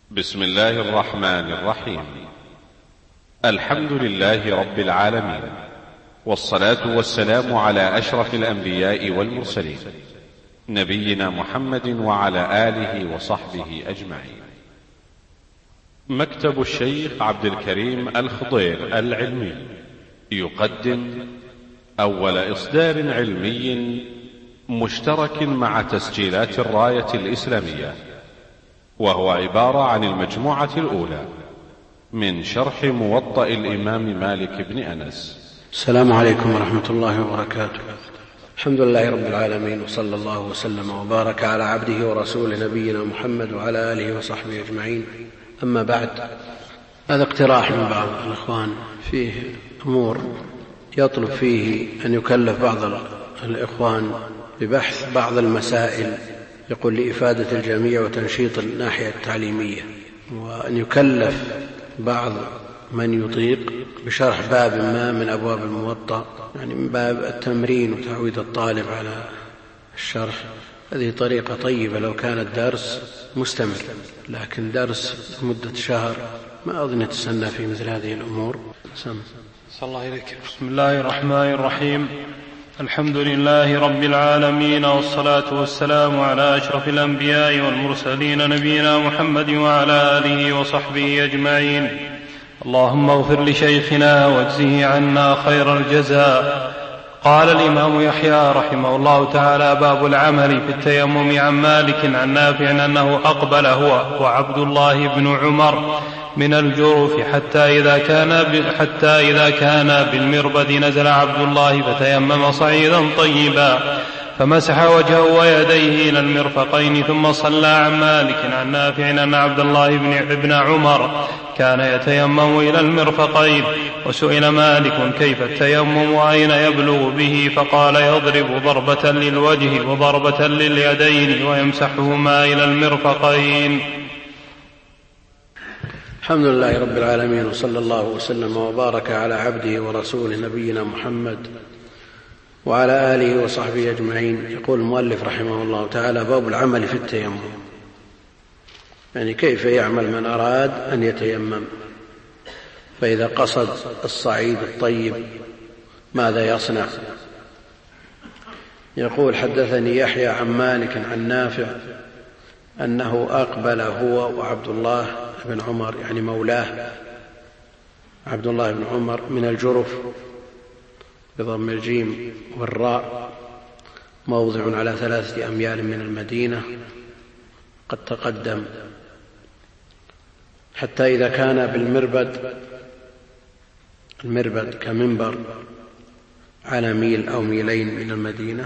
بسم الله الرحمن الرحيم. الحمد لله رب العالمين، والصلاة والسلام على أشرف الأنبياء والمرسلين، نبينا محمد وعلى آله وصحبه أجمعين. مكتب الشيخ عبد الكريم الخضير العلمي يقدم أول إصدار علمي مشترك مع تسجيلات الراية الإسلامية، وهو عبارة عن المجموعة الأولى من شرح موطأ الإمام مالك بن أنس. السلام عليكم ورحمة الله وبركاته. الحمد لله رب العالمين، وصلى الله وسلم وبارك على عبده ورسوله نبينا محمد وعلى آله وصحبه أجمعين. أما بعد، هذا اقتراح من بعض الإخوان فيه أمور يطلب فيه أن يكلف بعض الإخوان ببحث بعض المسائل، يقول لإفادة الجميع وتنشيط الناحية التعليمية، وأن يكلف بعض من يطيق بشرح باب ما من أبواب الموطأ، يعني من باب التمرين وتعويد الطالب على الشرح. هذه طريقة طيبة لو كان الدرس مستمر، لكن درس مدة شهر ما أظن يتسنى في مثل هذه الأمور. صلى الله عليك. بسم الله الرحمن الرحيم. الحمد لله رب العالمين، والصلاة والسلام على أشرف الأنبياء والمرسلين نبينا محمد وعلى آله وصحبه أجمعين. اللهم اغفر لشيخنا واجزه عنا خير الجزاء. قال الإمام يحيى رحمه الله تعالى: باب العمل في التيمم، عن مالك عن نافع أنه أقبل هو وعبد الله بن عمر من الجرف حتى إذا كان بالمربد نزل عبد الله فتيمم صعيدا طيبا فمسح وجهه ويديه إلى المرفقين ثم صلى. عن مالك عن نافع أن عبد الله بن عمر كان يتيمم إلى المرفقين. وسئل مالك: كيف التيمم وأين يبلغ به؟ فقال: يضرب ضربة للوجه وضربة لليدين ويمسحهما إلى المرفقين. الحمد لله رب العالمين، وصلى الله وسلم وبارك على عبده ورسوله نبينا محمد وعلى آله وصحبه أجمعين. يقول المؤلف رحمه الله تعالى: باب العمل في التيمم، يعني كيف يعمل من أراد أن يتيمم، فإذا قصد الصعيد الطيب ماذا يصنع؟ يقول: حدثني يحيى عن مالك عن نافع أنه أقبل هو وعبد الله بن عمر، يعني مولاه عبد الله بن عمر، من الجرف بضم الجيم والراء، موضع على 3 أميال من المدينة، قد تقدم. حتى إذا كان بالمربد، المربد كمنبر، على ميل أو ميلين من المدينة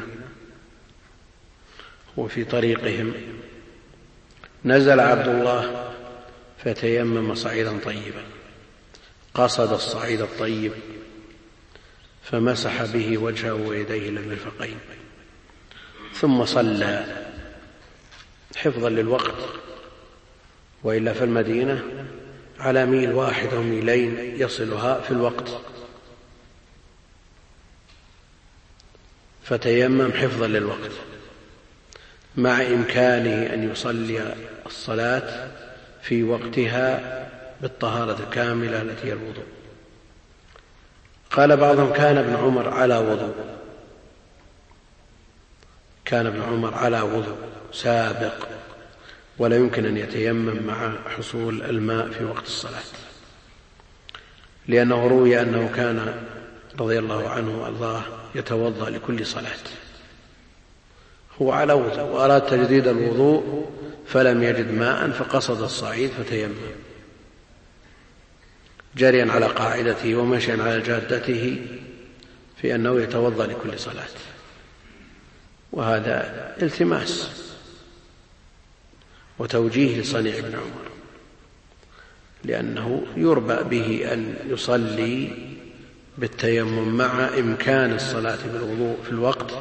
وفي طريقهم، نزل عبد الله فتيمم صعيدا طيبا، قصد الصعيد الطيب فمسح به وجهه ويديه إلى المرفقين، ثم صلى حفظا للوقت، وإلا في المدينة على ميل واحد أو ميلين يصلها في الوقت، فتيمم حفظا للوقت مع إمكانه أن يصلي الصلاة في وقتها بالطهارة الكاملة التي هي الوضوء. قال بعضهم: كان ابن عمر على وضوء، كان ابن عمر على وضوء سابق، ولا يمكن أن يتيمم مع حصول الماء في وقت الصلاة، لأنه روي أنه كان رضي الله عنه وأرضاه يتوضأ لكل صلاة. هو على وضوء وأراد تجديد الوضوء فلم يجد ماء فقصد الصعيد فتيمم، جريا على قاعدته ومشيا على جادته في أنه يتوضأ لكل صلاة. وهذا التماس وتوجيه لصنيع ابن عمر، لأنه يربى به أن يصلي بالتيمم مع إمكان الصلاة بالوضوء في الوقت،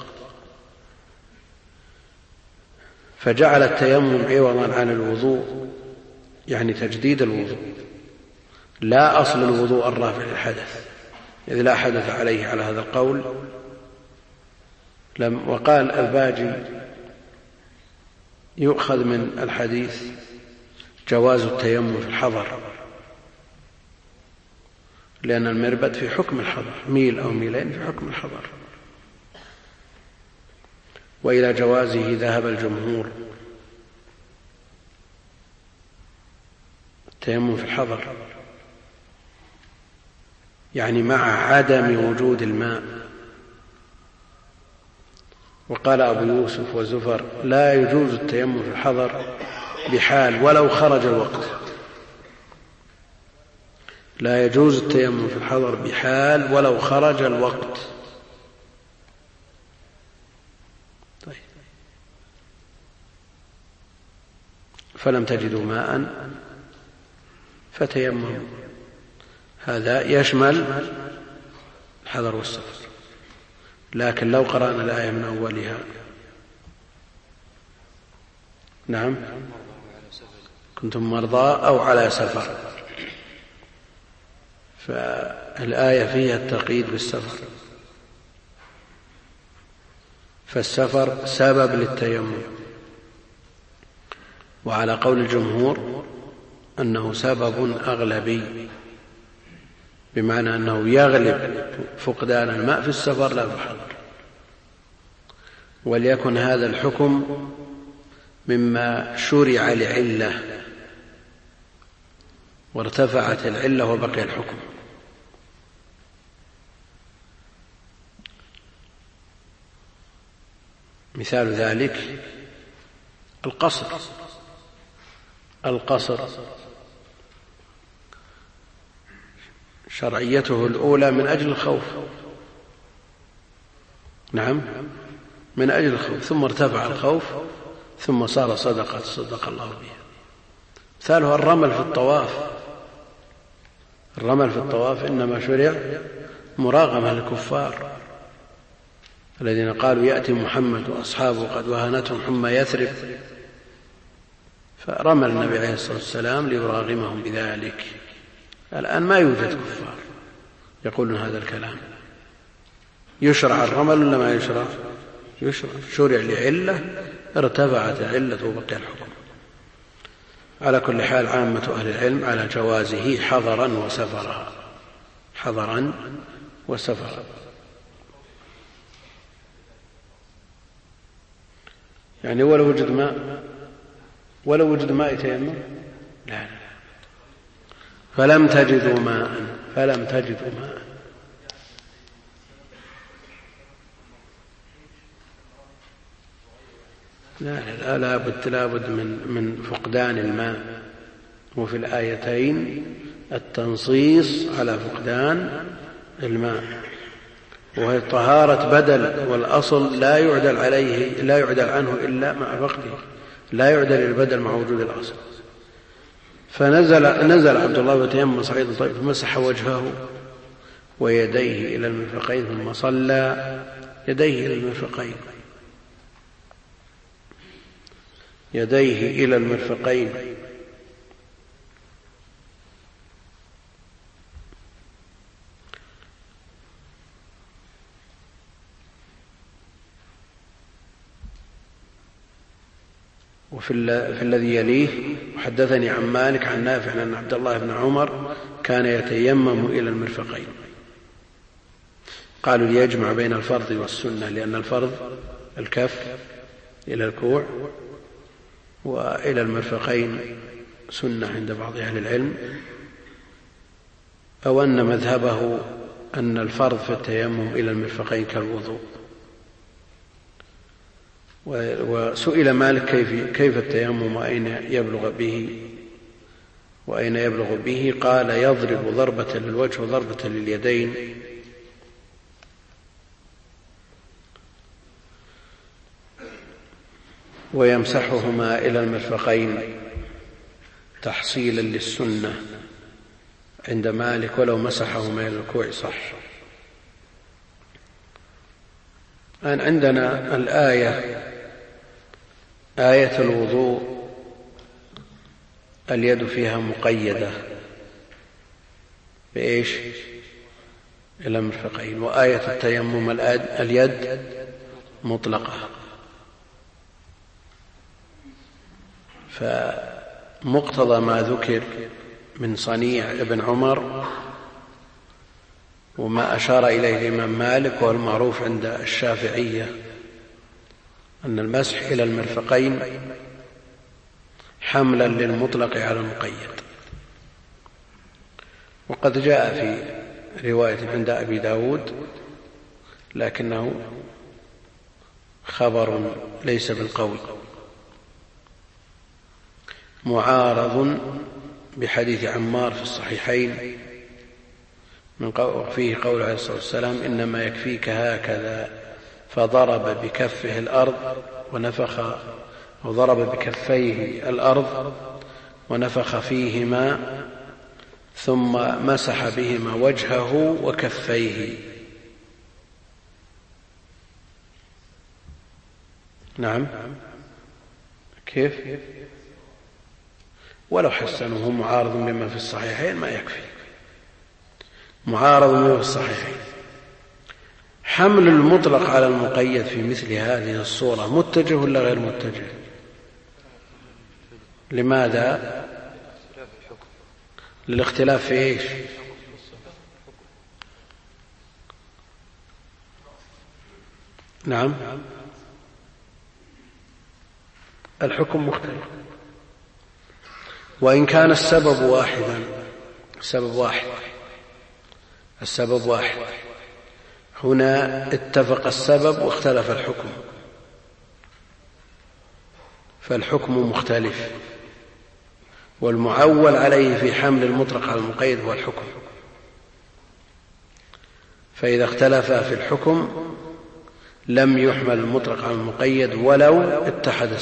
فجعل التيمم عوضا عن الوضوء، يعني تجديد الوضوء، لا أصل الوضوء الرافع للحدث، إذ لا حدث عليه على هذا القول. وقال الباجي: يؤخذ من الحديث جواز التيمم في الحضر، لأن المربد في حكم الحضر، ميل أو ميلين في حكم الحضر. وإلى جوازه ذهب الجمهور، التيمم في الحضر يعني مع عدم وجود الماء. وقال أبو يوسف وزفر: لا يجوز التيمم في الحضر بحال ولو خرج الوقت. لا يجوز التيمم في الحضر بحال ولو خرج الوقت. طيب. فلم تجدوا ماء فتيمموا، هذا يشمل الحضر والسفر. لكن لو قرأنا الآية من أولها، نعم، كنتم مرضى أو على سفر، فالآية فيها التقييد بالسفر، فالسفر سبب للتيمم. وعلى قول الجمهور أنه سبب أغلبي، بمعنى أنه يغلب فقدان الماء في السفر لا في الحضر. وليكن هذا الحكم مما شرع لعلة وارتفعت العلة وبقي الحكم. مثال ذلك القصر شرعيته الأولى من أجل الخوف، نعم، من أجل الخوف، ثم ارتفع الخوف ثم صار صدقة صدق الله بها. مثاله الرمل في الطواف. الرمل في الطواف إنما شرع مراغمة للكفار الذين قالوا: يأتي محمد وأصحابه قد وهنتهم حمى يثرب، فرمى النبي عليه الصلاة والسلام ليراغمهم بذلك. الآن ما يوجد كفار يقولون هذا الكلام. يشرع الرمل ولا ما يشرع؟ يشرع، شرع لعلة ارتفعت العلة وبقي الحكم. على كل حال عامة أهل العلم على جوازه حضرا وسفرا، حضرا وسفرا. يعني ولو وجد ماء يتيمم؟ لا. فلم تجدوا ماء لا بد من فقدان الماء. وفي الآيتين التنصيص على فقدان الماء، وهي طهارة بدل، والأصل لا يعدل عنه إلا مع فقده، لا يعدل البدل مع وجود الأصل. فنزل عبد الله وتيمم صعيدا طيبا فمسح وجهه ويديه إلى المرفقين ثم صلى يديه إلى المرفقين، يديه إلى المرفقين. وفي الذي يليه: وحدثني عن مالك عن نافع أن عبد الله بن عمر كان يتيمم إلى المرفقين. قالوا ليجمع بين الفرض والسنة، لأن الفرض الكف إلى الكوع، وإلى المرفقين سنة عند بعض أهل العلم، أو أن مذهبه أن الفرض في التيمم إلى المرفقين كالوضوء. وسئل مالك كيف التيمم وأين يبلغ به، قال: يضرب ضربة للوجه وضربة لليدين، ويمسحهما إلى المرفقين تحصيلا للسنة عند مالك، ولو مسحهما إلى الكوع صح. الآن عندنا آية الوضوء اليد فيها مقيدة بإيش؟ إلى المرفقين. وآية التيمم اليد مطلقة. مقتضى ما ذكر من صنيع ابن عمر وما أشار إليه الإمام مالك والمعروف عند الشافعية أن المسح إلى المرفقين حملا للمطلق على المقيد. وقد جاء في رواية عند أبي داود لكنه خبر ليس بالقول، معارض بحديث عمار في الصحيحين فيه قول عليه الصلاة والسلام إنما يكفيك هكذا، فضرب بكفه الأرض ونفخ، أو ضرب بكفيه الأرض ونفخ فيهما ثم مسح بهما وجهه وكفيه. نعم كيف؟ ولو حسنه معارض بما في الصحيحين ما يكفي، معارض بما في الصحيحين. حمل المطلق على المقيد في مثل هذه الصورة متجه ولا غير متجه؟ لماذا؟ للاختلاف في ايش؟ نعم الحكم مختلف، وإن كان السبب واحدا، السبب واحد. هنا اتفق السبب واختلف الحكم، فالحكم مختلف، والمعول عليه في حمل المطلق على المقيد هو الحكم. فإذا اختلف في الحكم لم يحمل المطلق على المقيد ولو اتحد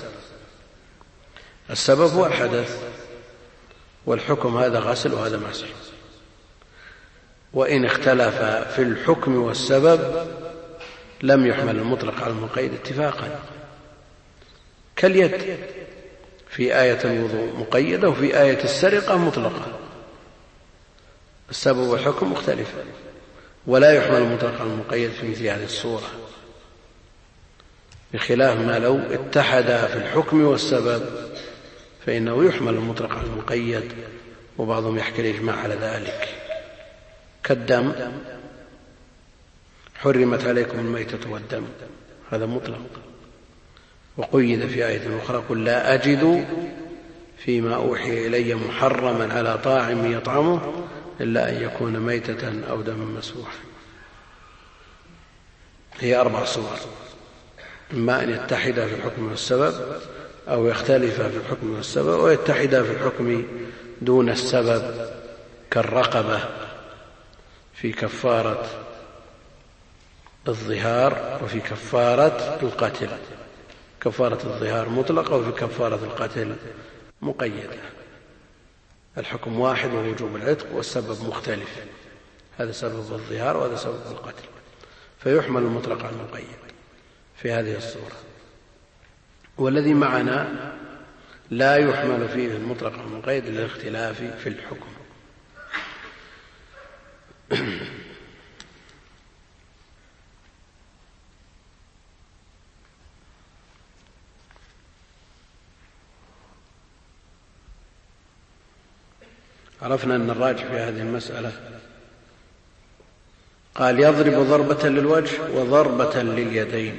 السبب هو الحدث، والحكم هذا غسل وهذا مسح. وإن اختلف في الحكم والسبب لم يحمل المطلق على المقيد اتفاقا، كاليد في آية الوضوء مقيدة وفي آية السرقة مطلقة، السبب والحكم مختلفة، ولا يحمل المطلق على المقيد في مثل هذه الصورة، بخلاف ما لو اتحدا في الحكم والسبب فإنه يحمل المطلق على المقيد، وبعضهم يحكي الإجماع على ذلك، كالدم حرمت عليكم الميتة والدم، هذا مطلق، وقيد في آية أخرى قل لا أجد فيما أوحي إلي محرما على طاعم يطعمه إلا أن يكون ميتة أو دما مسفوحا. هي 4 صور، إما أن يتحدا في الحكم والسبب، أو يختلفا في الحكم والسبب، ويتحدا في الحكم دون السبب، كالرقبة في كفارة الظهار وفي كفارة القتل، كفارة الظهار مطلقة وفي كفارة القتل مقيدة. الحكم واحد ووجوب العتق، والسبب مختلف، هذا سبب الظهار وهذا سبب القتل، فيحمل المطلق على المقيد في هذه الصورة. والذي معنا لا يحمل فيه المطلق على المقيد للاختلاف في الحكم. عرفنا أن الراجح في هذه المسألة قال يضرب ضربة للوجه وضربة لليدين،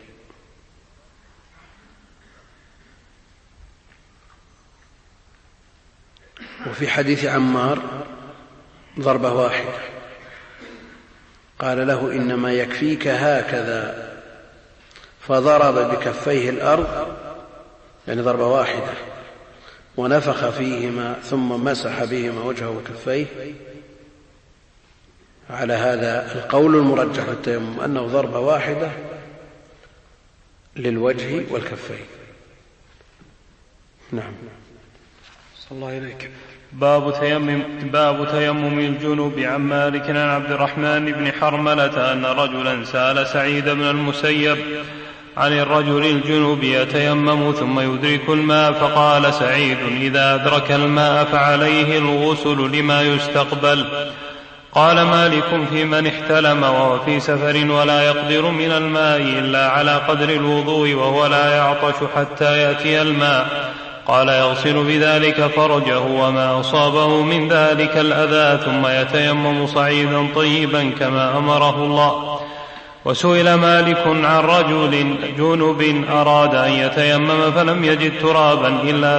وفي حديث عمار ضربة واحدة، قال له إنما يكفيك هكذا، فضرب بكفيه الأرض، يعني ضربة واحدة، ونفخ فيهما ثم مسح بهما وجهه وكفيه. على هذا القول المرجح في التيمم أنه ضربة واحدة للوجه والكفين. نعم. صلى الله إليك. باب تيمم الجنوب. عن مالك عن عبد الرحمن بن حرملة أن رجلا سأل سعيد بن المسيب عن الرجل الجنوب يتيمم ثم يدرك الماء، فقال سعيد إذا أدرك الماء فعليه الغسل لما يستقبل. قال مالك في من احتلم وهو في سفر ولا يقدر من الماء إلا على قدر الوضوء وهو لا يعطش حتى يأتي الماء، قال يغسل بذلك فرجه وما أصابه من ذلك الأذى ثم يتيمم صعيدا طيبا كما أمره الله. وسئل مالك عن رجل جنب أراد أن يتيمم فلم يجد ترابا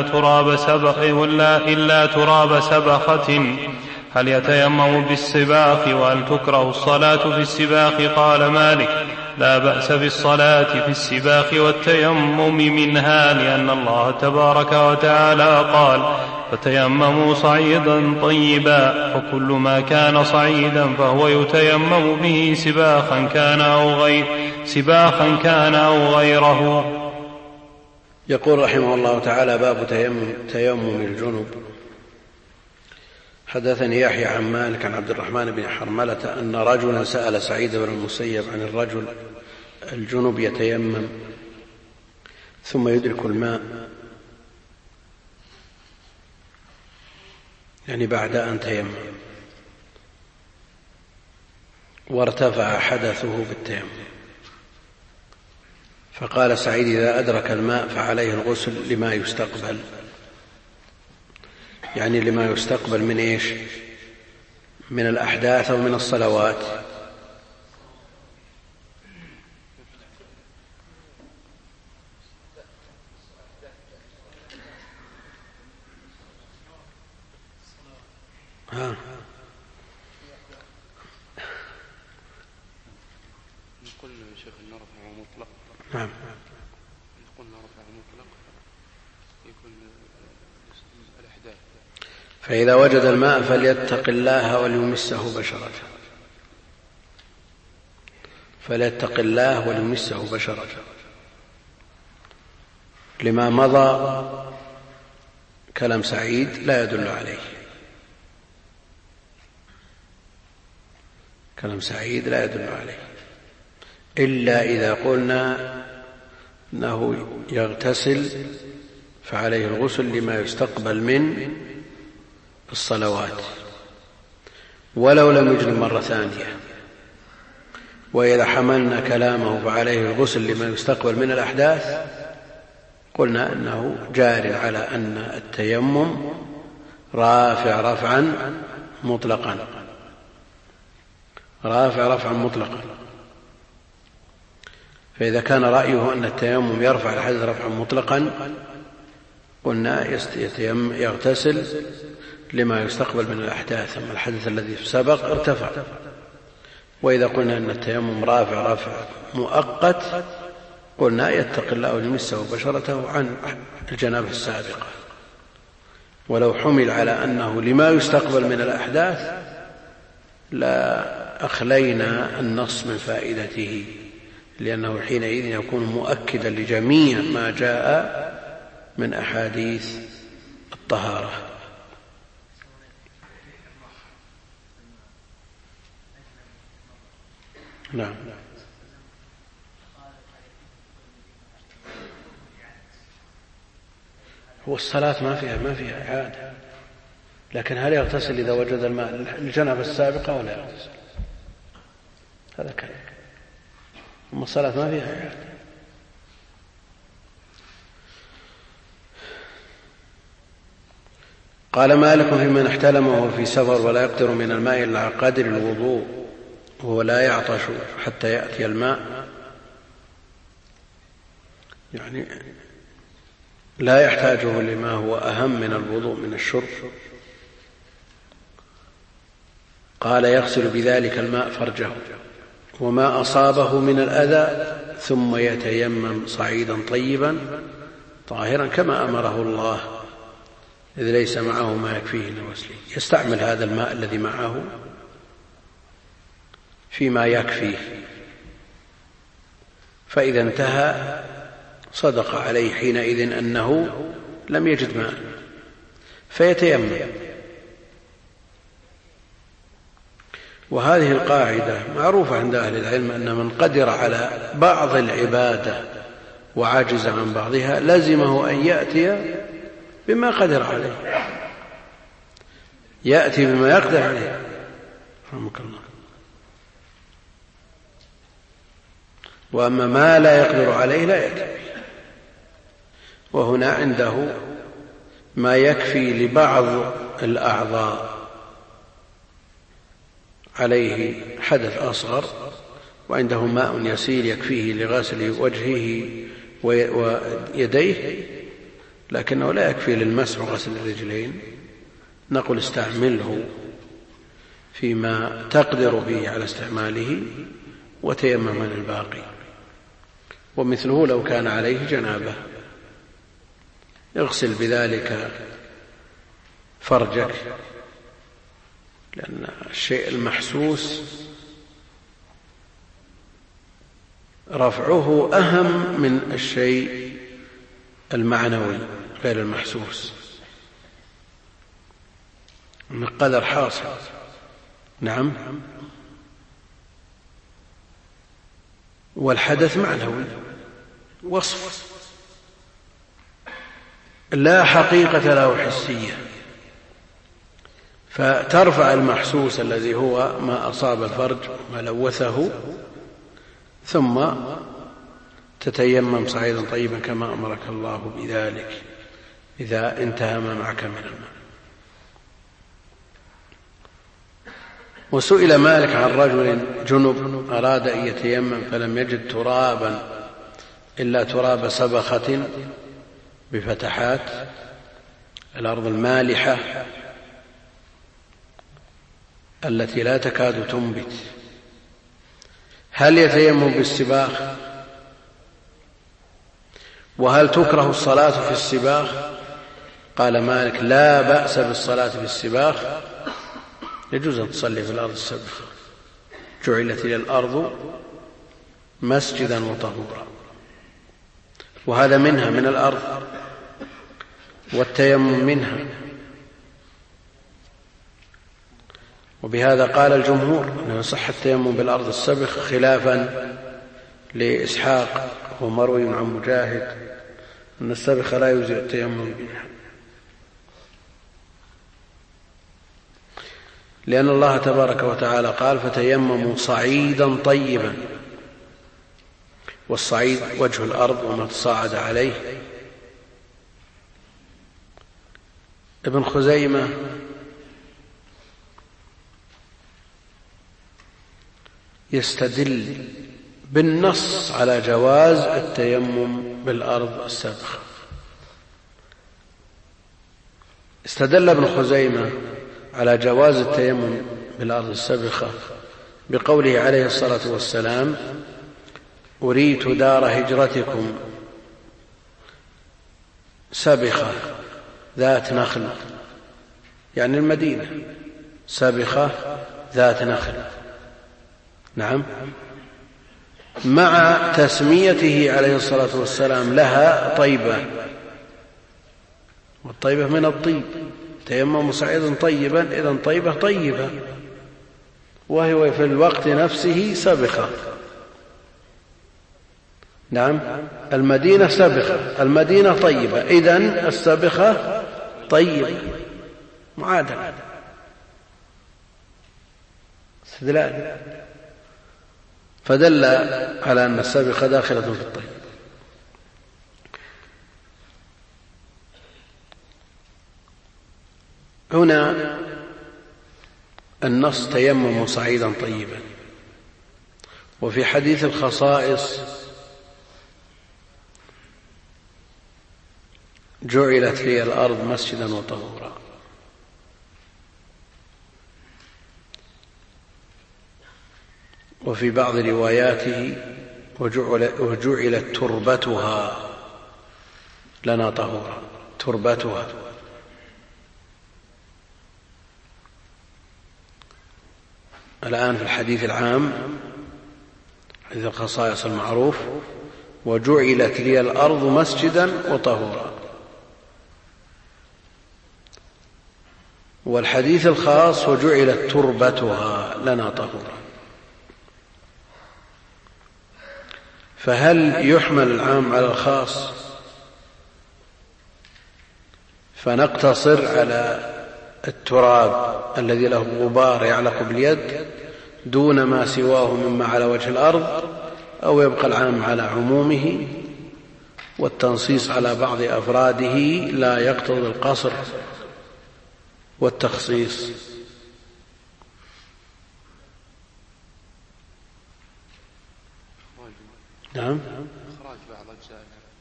إلا تراب سبخة هل يتيمم بالسباخ وهل تكره الصلاة في السباخ؟ قال مالك لا بأس بالصلاة في السباخ والتيمم منها لأن الله تبارك وتعالى قال فتيمموا صعيدا طيبا فكل ما كان صعيدا فهو يتيمم به سباخا كان أو غيره. يقول رحمه الله تعالى باب تيمم الجنب. حدثني يحيى عن مالك عن عبد الرحمن بن حرملة أن رجلا سأل سعيد بن المسيب عن الرجل الجنب يتيمم ثم يدرك الماء، يعني بعد أن تيمم وارتفع حدثه بالتيمم، فقال سعيد إذا أدرك الماء فعليه الغسل لما يستقبل، يعني لما يستقبل من إيش؟ من الأحداث أو من الصلوات. قلنا يا شيخ أن رفع مطلق. نعم. قلنا رفع مطلق يكون الأحداث. فإذا وجد الماء فليتق الله وليمسه بشرته، فليتق الله وليمسه بشرته، لما مضى كلام سعيد لا يدل عليه، كلام سعيد لا يدل عليه إلا إذا قلنا أنه يغتسل فعليه الغسل لما يستقبل من الصلوات ولو لم يجن مرة ثانية. وإذا حملنا كلامه فعليه الغسل لما يستقبل من الأحداث قلنا أنه جار على أن التيمم رافع رفعا مطلقا، رافع رفعا مطلقا. فإذا كان رأيه أن التيمم يرفع الحدث رفعا مطلقا قلنا يغتسل لما يستقبل من الأحداث، أما الحدث الذي سبق ارتفع. وإذا قلنا أن التيمم رافع رفع مؤقت قلنا يتق الله وليمسه بشرته عن الجنابة السابقة. ولو حمل على أنه لما يستقبل من الأحداث لا أخلينا النص من فائدته، لأنه حينئذ يكون مؤكدا لجميع ما جاء من أحاديث الطهارة. نعم. هو الصلاة ما فيها إعادة، لكن هل يغتسل إذا وجد الماء الجنابة السابقة ولا يغتسل؟ هذا كلام. أما الصلاة ما فيها إعادة. قال مالك في من احتلم وهو في سفر ولا يقدر من الماء إلا على قدر الوضوء وهو لا يعطش حتى يأتي الماء، يعني لا يحتاجه لما هو أهم من الوضوء من الشرب. قال يغسل بذلك الماء فرجه وما أصابه من الأذى ثم يتيمم صعيدا طيبا طاهرا كما أمره الله إذ ليس معه ما يكفيه للغسل. يستعمل هذا الماء الذي معه فيما يكفيه، فإذا انتهى صدق عليه حينئذ أنه لم يجد ماء فيتيمم. وهذه القاعدة معروفة عند أهل العلم أن من قدر على بعض العبادة وعجز عن بعضها لزمه أن يأتي بما قدر عليه، يأتي بما يقدر عليه. رحمك الله. وأما ما لا يقدر عليه لا يأتي. وهنا عنده ما يكفي لبعض الأعضاء عليه حدث أصغر وعنده ماء يسير يكفيه لغسل وجهه ويديه، لكنه لا يكفي للمسح وغسل الرجلين، نقول استعمله فيما تقدر به على استعماله وتيمم من الباقي. ومثله لو كان عليه جنابه اغسل بذلك فرجك، لأن الشيء المحسوس رفعه أهم من الشيء المعنوي غير المحسوس، من قدر حاصل. نعم. والحدث معنوي وصف لا حقيقة له حسية، فترفع المحسوس الذي هو ما أصاب الفرج ما لوثه، ثم تتيمم صعيدا طيبا كما أمرك الله بذلك إذا انتهى ما معك من الماء. وسئل مالك عن رجل جنب أراد أن يتيمم فلم يجد ترابا إلا تراب سبخة بفتحات الأرض المالحة التي لا تكاد تنبت، هل يتيمم بالسباخ؟ وهل تكره الصلاة في السباخ؟ قال مالك لا بأس بالصلاة في السباخ، يجوز أن تصلي في الأرض السبخة، جعلت لي الأرض مسجدا وطهورا، وهذا منها من الأرض، والتيمم منها. وبهذا قال الجمهور أنه صح التيمم بالأرض السبخ، خلافا لإسحاق ومروي عن مجاهد أن السبخ لا يجزئ التيمم منها، لأن الله تبارك وتعالى قال فتيمموا صعيدا طيبا، والصعيد وجه الأرض وما تصاعد عليه. ابن خزيمة يستدل بالنص على جواز التيمم بالأرض السابخة. استدل ابن خزيمة على جواز التيمم بالأرض السابخة بقوله عليه الصلاة والسلام أريت دار هجرتكم سابخة ذات نخل، يعني المدينة سابخة ذات نخل. نعم، مع تسميته عليه الصلاة والسلام لها طيبة، والطيبة من الطيب، تيمم صعيدا طيبا، إذن طيبة طيبة، وهو في الوقت نفسه سابخة. نعم، المدينة سابخة، المدينة طيبة، إذن السابخة طيبة، معادلة استدلال، فدل على أن السابخة داخلة في الطيب. هنا النص تيمم صعيدا طيبا، وفي حديث الخصائص جعلت لي الأرض مسجدا وطهورا. وفي بعض رواياته وجعلت تربتها لنا طهورا، تربتها. الآن في الحديث العام حديث الخصائص المعروف وجعلت لي الأرض مسجدا وطهورا، والحديث الخاص وجعلت تربتها لنا طهورا. فهل يحمل العام على الخاص فنقتصر على التراب الذي له غبار يعلق باليد دون ما سواه مما على وجه الأرض، أو يبقى العام على عمومه، والتنصيص على بعض أفراده لا يقتضي القصر والتخصيص. نعم. إخراج بعض أجزاء.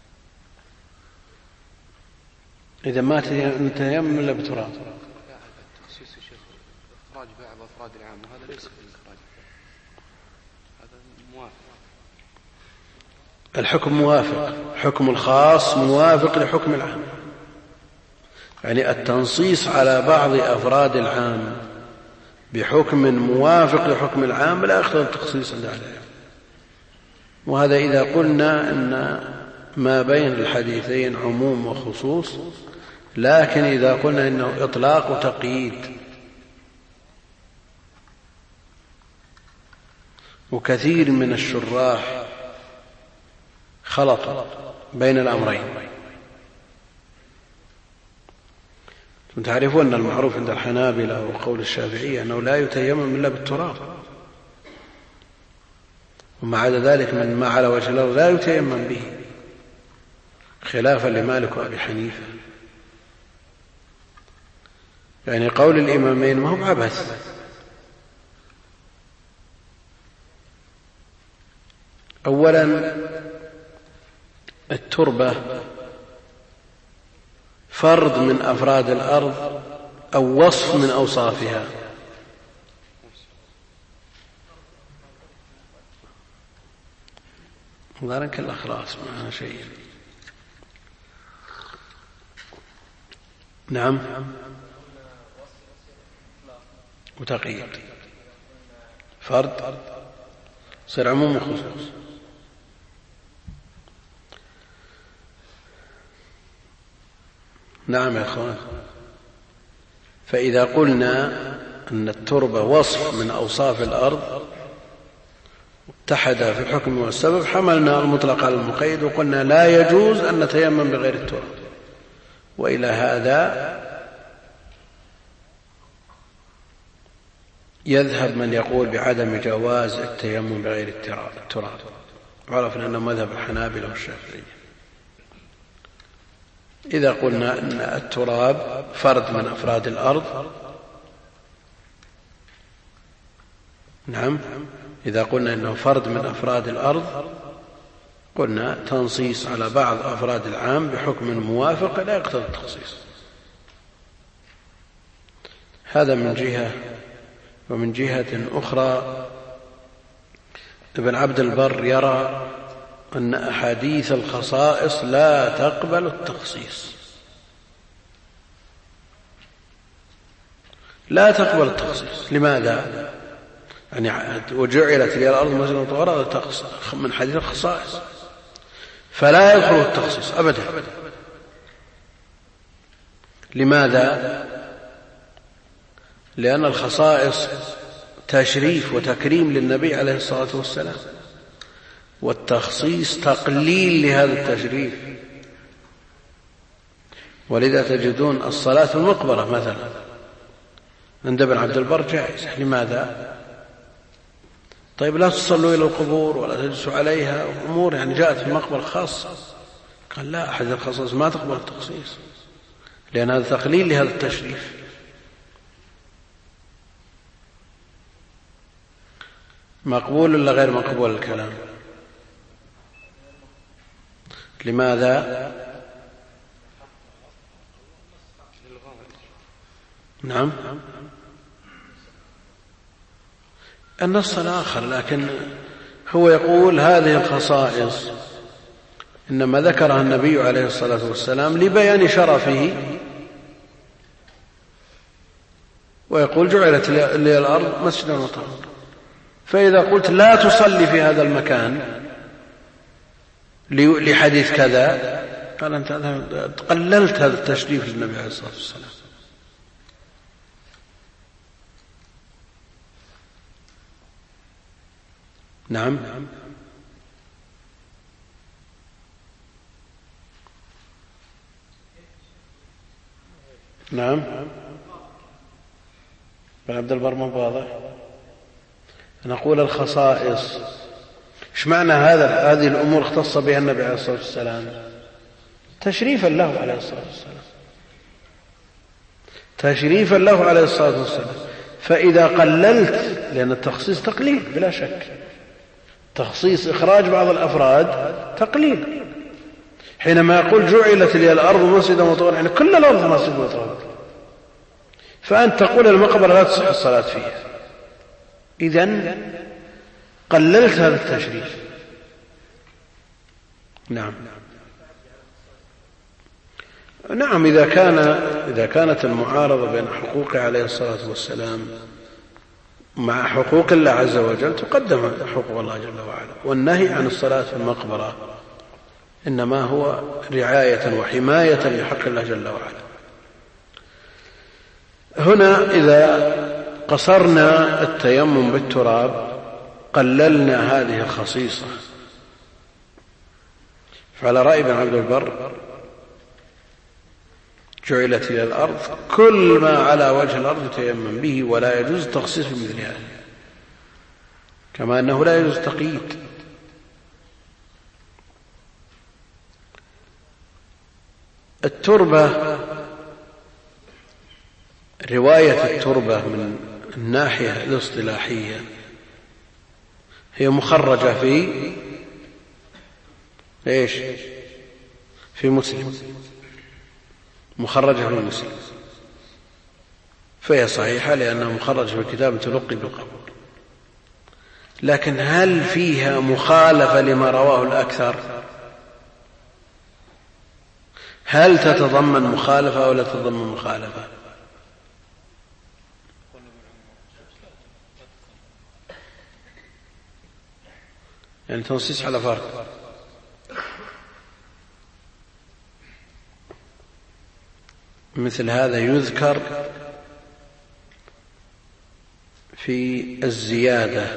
إذا ما تيمم إلا بتراب. لا، التخصيص يا شيخ إخراج بعض أفراد العام، وهذا ليس بالإخراج، هذا موافق. الحكم موافق، حكم الخاص موافق لحكم العام، يعني التنصيص على بعض أفراد العام بحكم موافق لحكم العام لا يقتضي التخصيص عند أهل العلم. وهذا إذا قلنا أن ما بين الحديثين عموم وخصوص، لكن إذا قلنا إنه إطلاق وتقييد، وكثير من الشراح خلط بين الأمرين. تعرفون أن المعروف عند الحنابلة وقول الشافعية أنه لا يتيمم إلا بالتراب، وما عدا ذلك من ما على وجه الأرض لا يتيمم به، خلافا لمالك وأبي حنيفة. يعني قول الإمامين ما هو عبث. أولا التربة فرد من أفراد الأرض أو وصف من أوصافها، ظهرك الأخلاص معنا شيء. نعم. وتقييد فرد صير عموم وخصوص. نعم يا أخوان. فإذا قلنا أن التربة وصف من أوصاف الأرض اتحد في الحكم والسبب، حملنا المطلق على المقيد وقلنا لا يجوز أن نتيمم بغير التراب. وإلى هذا يذهب من يقول بعدم جواز التيمم بغير التراب، وعرفنا أنه مذهب الحنابلة والشافعية. إذا قلنا أن التراب فرد من أفراد الأرض، نعم، إذا قلنا أنه فرد من أفراد الأرض قلنا تنصيص على بعض أفراد العام بحكم موافق لا يقتضي التخصيص. هذا من جهة. ومن جهة أخرى ابن عبد البر يرى أن أحاديث الخصائص لا تقبل التخصيص، لا تقبل التخصيص. لماذا؟ يعني وجعلت لي الأرض مسجدا وطهورا من حديث الخصائص، فلا يدخل التخصيص أبدا. لماذا؟ لأن الخصائص تشريف وتكريم للنبي عليه الصلاة والسلام، والتخصيص تقليل لهذا التشريف. ولذا تجدون الصلاة في المقبرة مثلا عند ابن عبد البر جائزة. لماذا؟ طيب لا تصلوا إلى القبور ولا تجلسوا عليها، أمور يعني جاءت في المقبرة خاصة. قال لا، أحد الخصائص ما تقبل التخصيص، لأن هذا تقليل لهذا التشريف. مقبول ولا غير مقبول الكلام؟ لماذا؟ نعم، النص الآخر. لكن هو يقول هذه الخصائص إنما ذكرها النبي عليه الصلاة والسلام لبيان شرفه، ويقول جعلت لي الأرض مسجدا وطهورا. فإذا قلت لا تصلي في هذا المكان لحديث كذا، قال أنت قللت هذا التشريف للنبي عليه الصلاة والسلام. نعم. نعم. ابن عبد البر ما واضح. نقول الخصائص، ايش معنى هذه الأمور اختص بها النبي عليه الصلاة والسلام؟ تشريفا له عليه الصلاة والسلام، تشريفا له عليه الصلاة والسلام. فإذا قللت، لأن التخصيص تقليل بلا شك، تخصيص إخراج بعض الأفراد تقليل. حينما يقول جعلت لي الأرض مسجدا وطهورا، يعني كل الأرض مسجد وطهور، فأنت تقول المقبرة لا تصح الصلاة فيها، إذن قللت هذا التشريف. نعم إذا كانت المعارضة بين حقوقه عليه الصلاة والسلام مع حقوق الله عز وجل تقدم حقوق الله جل وعلا، والنهي عن الصلاة في المقبرة إنما هو رعاية وحماية لحق الله جل وعلا. هنا إذا قصرنا التيمم بالتراب قللنا هذه الخصيصة. فعلى رأي ابن عبد البر جعلت إلى الأرض كل ما على وجه الأرض يتيمم به، ولا يجوز التخصيص بمثل هذا، كما أنه لا يجوز تقييد. التربة، رواية التربة من الناحية الاصطلاحية هي مخرجة في مسلم، مخرجة في مسلم، فهي صحيحة لأنها مخرجة في كتاب تلقي بالقبول. لكن هل فيها مخالفة لما رواه الأكثر؟ هل تتضمن مخالفة أو لا تتضمن مخالفة؟ يعني تنصيص على فرق. مثل هذا يذكر في الزيادة،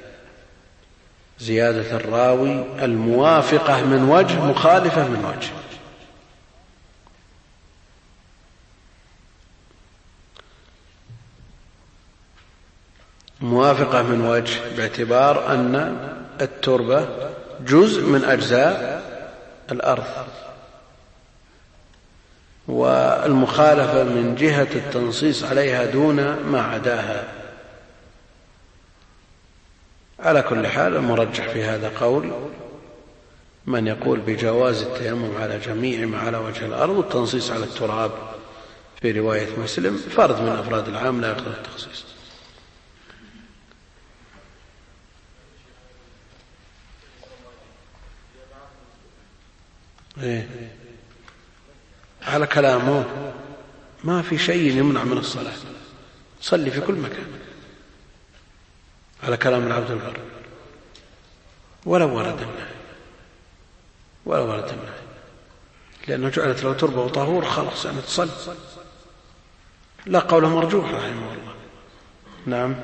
زيادة الراوي الموافقة من وجه مخالفة من وجه. موافقة من وجه باعتبار أن التربة جزء من أجزاء الأرض، والمخالفة من جهة التنصيص عليها دون ما عداها. على كل حال المرجح في هذا قول من يقول بجواز التيمم على جميع ما على وجه الأرض، والتنصيص على التراب في رواية مسلم فرد من أفراد العام لا يقتضي التخصيص. على كلامه ما في شيء يمنع من الصلاة، صلي في كل مكان على كلام العبد البر، ولو ورد النهي، لأنه جعلت له تربة وطهور خلاص يعني تصلي، لا قوله مرجوح رحمه الله. نعم.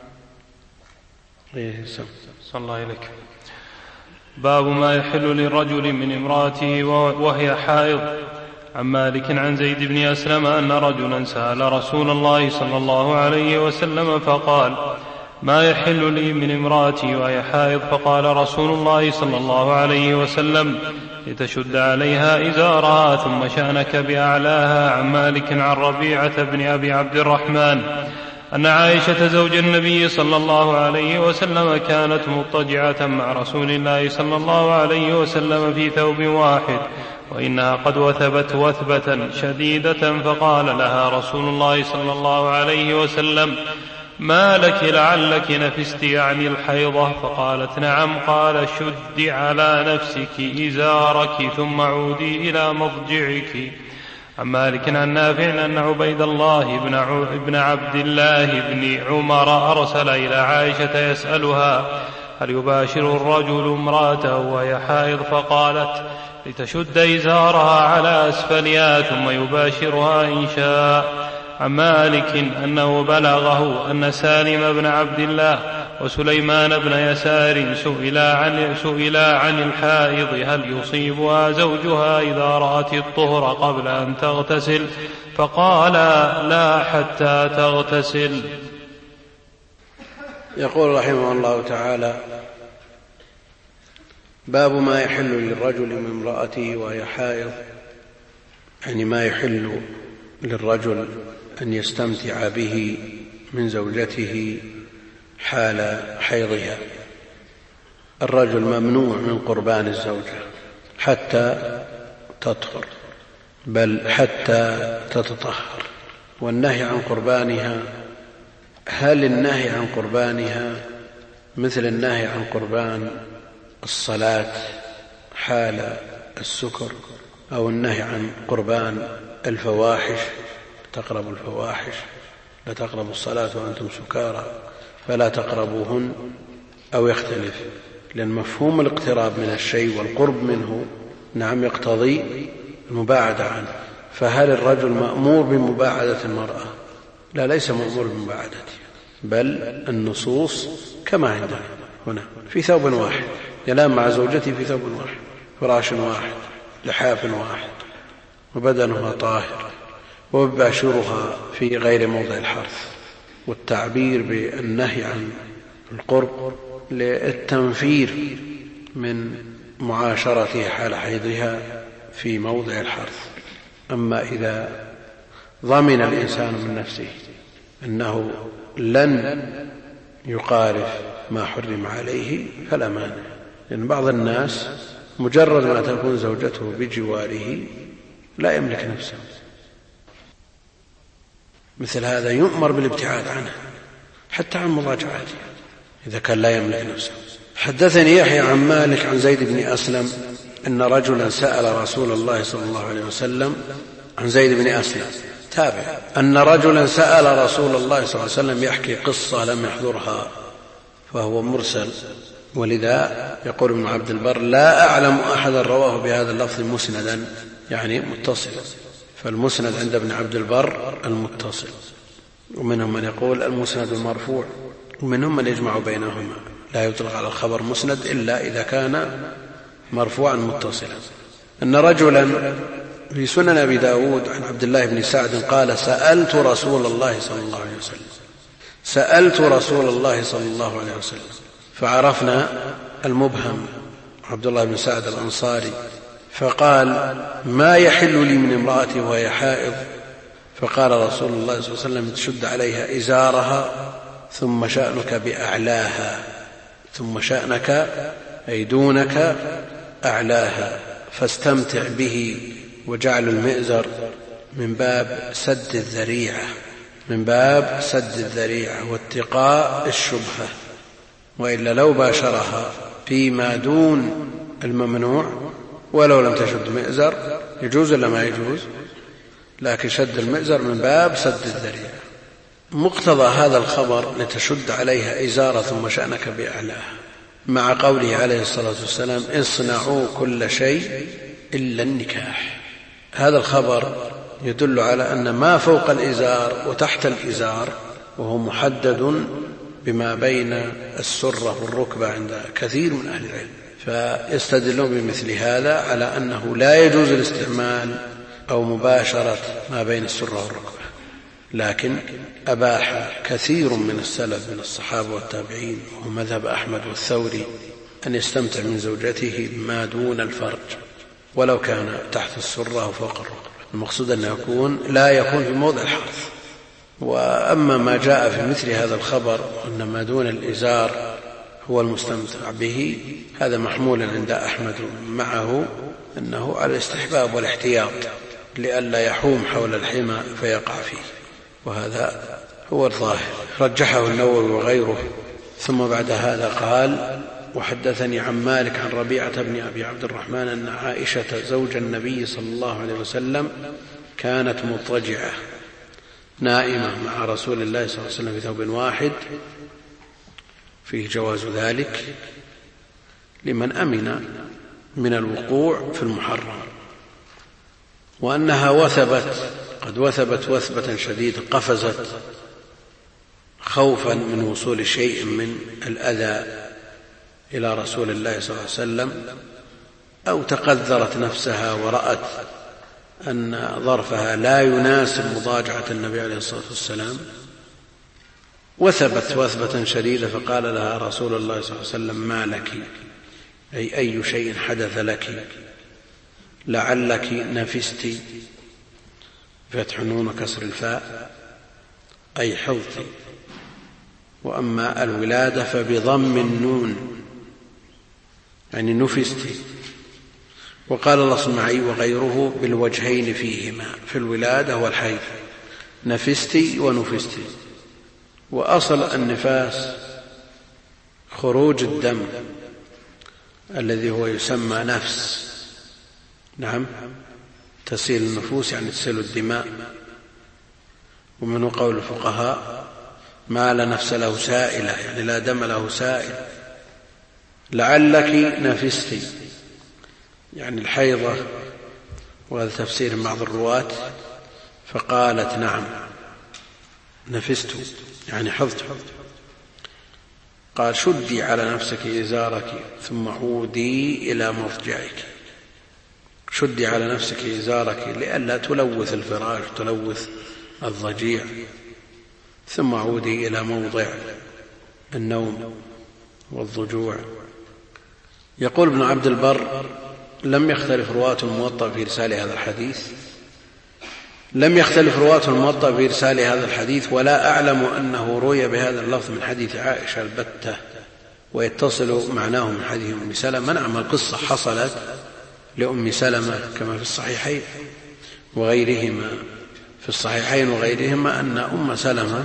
صلى الله عليك. باب ما يحل للرجل من امرأته وهي حائض. عن مالك عن زيد بن أسلم أن رجلا سأل رسول الله صلى الله عليه وسلم فقال: ما يحل لي من امرأتي وهي حائض؟ فقال رسول الله صلى الله عليه وسلم: لتشد عليها إزارها ثم شأنك بأعلاها. عن مالك عن ربيعة بن أبي عبد الرحمن أن عائشة زوج النبي صلى الله عليه وسلم كانت مضطجعة مع رسول الله صلى الله عليه وسلم في ثوب واحد، وإنها قد وثبت وثبة شديدة، فقال لها رسول الله صلى الله عليه وسلم: ما لك لعلك نفست يعني الحيضة؟ فقالت: نعم. قال: شدي على نفسك إزارك ثم عودي إلى مضجعك. عن مالك عن نافع أن عبيد الله بن عبد الله بن عمر أرسل إلى عائشة يسألها: هل يباشر الرجل امرأته وهي حائض؟ فقالت: لتشد إزارها على أسفلها ثم يباشرها إن شاء. عن مالك أنه بلغه أن سالم بن عبد الله وسليمان بن يسار سئلا عن الحائض هل يصيبها زوجها إذا رأت الطهر قبل أن تغتسل؟ فقال: لا حتى تغتسل. يقول رحمه الله تعالى: باب ما يحل للرجل من امرأته وهي حائض. يعني ما يحل للرجل أن يستمتع به من زوجته حال حيضها. الرجل ممنوع من قربان الزوجة حتى تطهر، بل حتى تتطهر. والنهي عن قربانها، هل النهي عن قربانها مثل النهي عن قربان الصلاة حال السكر، أو النهي عن قربان الفواحش، تقربوا الفواحش، لا تقربوا الصلاة وأنتم سكارى فلا تقربوهن، أو يختلف؟ لأن مفهوم الاقتراب من الشيء والقرب منه نعم يقتضي المباعدة عنه. فهل الرجل مأمور بمباعدة المرأة؟ لا، ليس مأمور بمباعدتها، بل النصوص كما عندنا هنا في ثوب واحد، ينام مع زوجته في ثوب واحد، فراش واحد، لحاف واحد، وبدنها طاهر، ويباشرها في غير موضع الحرث. والتعبير بالنهي عن القرب للتنفير من معاشرتها حال حيضها في موضع الحرث. أما إذا ضمن الإنسان من نفسه أنه لن يقارف ما حرم عليه فلا مانع، لأن بعض الناس مجرد ما تكون زوجته بجواره لا يملك نفسه، مثل هذا يؤمر بالابتعاد عنه حتى عن مضاجعاته إذا كان لا يملك نفسه. حدثني يحيى عن مالك عن زيد بن أسلم أن رجلا سأل رسول الله صلى الله عليه وسلم، عن زيد بن أسلم تابع، أن رجلا سأل رسول الله صلى الله عليه وسلم يحكي قصة لم يحضرها فهو مرسل، ولذا يقول ابن عبد البر لا أعلم أحدا رواه بهذا اللفظ مسندا، يعني متصلا. فالمسند عند ابن عبد البر المتصل، ومنهم من يقول المسند المرفوع، ومنهم من يجمع بينهما، لا يطلق على الخبر مسند إلا إذا كان مرفوعا متصلا. أن رجلا في سنن أبي داود عن عبد الله بن سعد قال سألت رسول الله صلى الله عليه وسلم، سألت رسول الله صلى الله عليه وسلم. فعرفنا المبهم عبد الله بن سعد الأنصاري، فقال ما يحل لي من امرأتي وهي حائض؟ فقال رسول الله صلى الله عليه وسلم تشد عليها إزارها ثم شأنك بأعلاها، ثم شأنك أي دونك أعلاها، فاستمتع به. وجعل المئزر من باب سد الذريعة، من باب سد الذريعة واتقاء الشبهة، وإلا لو باشرها فيما دون الممنوع ولو لم تشد مئزر يجوز ولا ما يجوز؟ لكن شد المئزر من باب سد الذريعة. مقتضى هذا الخبر لتشد عليها إزارة ثم شأنك بأعلاها، مع قوله عليه الصلاة والسلام اصنعوا كل شيء إلا النكاح. هذا الخبر يدل على أن ما فوق الإزار وتحت الإزار، وهو محدد بما بين السرة والركبة عند كثير من أهل العلم، فيستدلون بمثل هذا على أنه لا يجوز الاستعمال أو مباشرة ما بين السرة والركبة. لكن أباح كثير من السلف من الصحابة والتابعين، ومذهب أحمد والثوري، أن يستمتع من زوجته ما دون الفرج ولو كان تحت السرة أو فوق الركبة. المقصود أن لا يكون في موضع الحرث. وأما ما جاء في مثل هذا الخبر أن ما دون الإزار هو المستمتع به، هذا محمول عند أحمد معه أنه على الاستحباب والاحتياط لئلا يحوم حول الحمى فيقع فيه، وهذا هو الظاهر، رجحه النووي وغيره. ثم بعد هذا قال وحدثني عن مالك عن ربيعة بن أبي عبد الرحمن أن عائشة زوج النبي صلى الله عليه وسلم كانت مضطجعة نائمة مع رسول الله صلى الله عليه وسلم في ثوب واحد، فيه جواز ذلك لمن أمن من الوقوع في المحرم، وأنها قد وثبت وثبة شديدة، قفزت خوفا من وصول شيء من الأذى إلى رسول الله صلى الله عليه وسلم، أو تقذرت نفسها ورأت أن ظرفها لا يناسب مضاجعة النبي عليه الصلاة والسلام، وثبت وثبة شديدة، فقال لها رسول الله صلى الله عليه وسلم ما لك، أي شيء حدث لك، لعلك نفست بفتح النون وكسر الفاء أي حظت. وأما الولادة فبضم النون يعني نفست. وقال الأصمعي وغيره بالوجهين فيهما في الولادة والحيض، نفست ونفست. وأصل النفاس خروج الدم الذي هو يسمى نفس. نعم، تسيل النفوس يعني تسيل الدماء. ومنه قول الفقهاء ما لا نفس له سائلة يعني لا دم له سائل. لعلك نفستي يعني الحيضة، وهذا تفسير بعض الرواة. فقالت نعم نفست يعني حظت. قال شدي على نفسك إزارك ثم عودي إلى مضجعك. شدي على نفسك إزارك لئلا تلوث الفراش تلوث الضجيع، ثم عودي إلى موضع النوم والضجوع. يقول ابن عبد البر لم يختلف رواة الموطأ في إرسال هذا الحديث، لم يختلف رواة الموطأ في إرسال هذا الحديث، ولا أعلم أنه روي بهذا اللفظ من حديث عائشة البتة ويتصل معناه من حديث أم سلمة. نعم القصة حصلت لأم سلمة كما في الصحيحين وغيرهما، في الصحيحين وغيرهما أن أم سلمة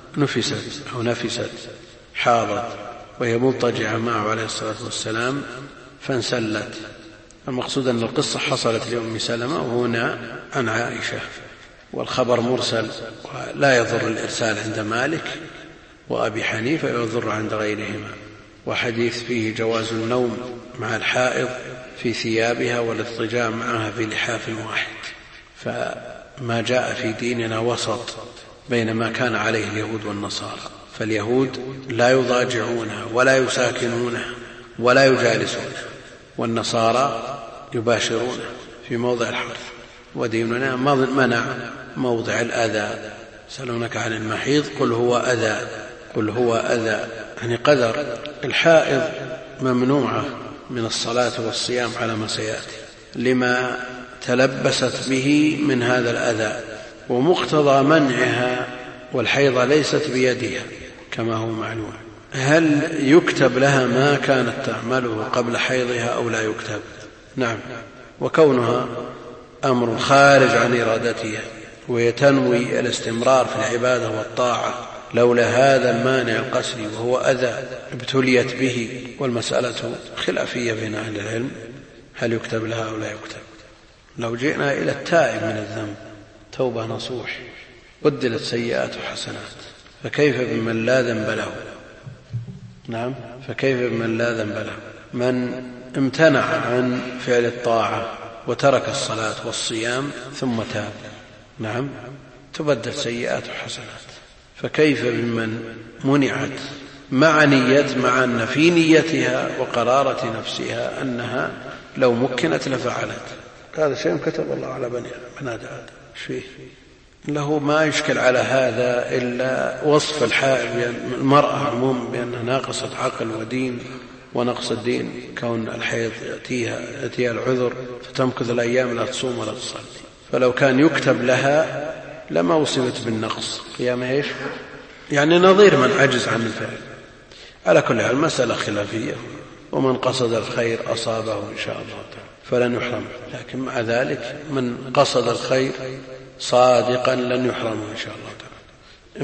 نفست حاضت وهي مضطجعة معه عليه الصلاة والسلام فانسلت. المقصود أن القصة حصلت لأم سلمة وهنا عن عائشة، والخبر مرسل ولا يضر الإرسال عند مالك وأبي حنيفة يضر عند غيرهما. وحديث فيه جواز النوم مع الحائض في ثيابها والاضطجاع معها في لحاف واحد. فما جاء في ديننا وسط بين ما كان عليه اليهود والنصارى، فاليهود لا يضاجعونها ولا يساكنونها ولا يجالسونها، والنصارى يباشرونه في موضع الحرث. وديننا منع موضع الأذى. يسألونك عن المحيض قل هو أذى، قل هو أذى يعني قدر. الحائض ممنوعة من الصلاة والصيام على ما سيأتي لما تلبست به من هذا الأذى، ومقتضى منعها والحيضة ليست بيدها كما هو معلوم. هل يكتب لها ما كانت تعمله قبل حيضها أو لا يكتب؟ نعم، وكونها أمر خارج عن إرادتها ويتنوي الاستمرار في العبادة والطاعة لولا هذا المانع القسري وهو أذى ابتليت به. والمسألة خلافية بين أهل العلم هل يكتب لها أو لا يكتب. لو جئنا إلى التائب من الذنب توبة نصوح بدلت سيئات حسنات، فكيف بمن لا ذنب له؟ نعم، فكيف بمن لا ذنب له؟ من امتنع عن فعل الطاعة وترك الصلاة والصيام ثم تاب، نعم، تبدل سيئات حسنات. فكيف بمن منعت مع أن في نيتها وقرارة نفسها أنها لو مكنت لفعلت؟ هذا شيء كتب الله على بنات آدم. فيه له ما يشكل على هذا إلا وصف الحائض المرأة عموما بأنها ناقصة عقل ودين، ونقص الدين كون الحيض يأتيها العذر فتمكث الأيام لا تصوم ولا تصلي. فلو كان يكتب لها لما وصفت بالنقص قيامها ايش يعني نظير من عجز عن الفعل. على كل حال المسألة خلافية، ومن قصد الخير أصابه إن شاء الله تعالى فلن يحرم، لكن مع ذلك من قصد الخير صادقا لن يحرمه إن شاء الله تعالى.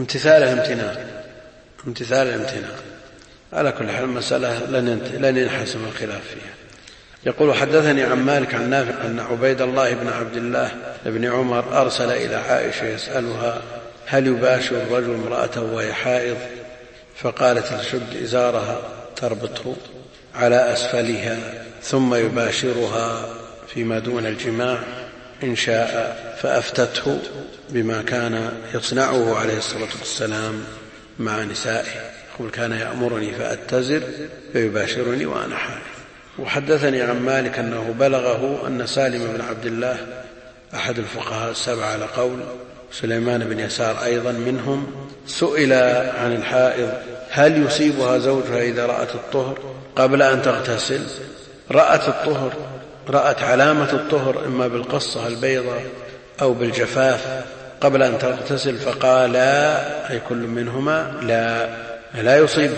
امتثال الامتناع. على كل حال المسألة لن ينحسم الخلاف فيها. يقول حدثني عن مالك عن نافع أن عبيد الله بن عبد الله بن عمر أرسل إلى عائشة يسألها هل يباشر الرجل امرأته وهي حائض؟ فقالت لشد إزارها تربطه على أسفلها ثم يباشرها فيما دون الجماع إن شاء، فأفتته بما كان يصنعه عليه الصلاة والسلام مع نسائه. يقول كان يأمرني فأتزر فيباشرني وأنا حائض. وحدثني عن مالك أنه بلغه أن سالم بن عبد الله أحد الفقهاء السبعة على قول سليمان بن يسار أيضا منهم سئل عن الحائض هل يصيبها زوجها إذا رأت الطهر قبل أن تغتسل؟ رأت الطهر، رأت علامة الطهر إما بالقصة البيضاء أو بالجفاف قبل أن تغتسل، فقال أي كل منهما لا يصيبها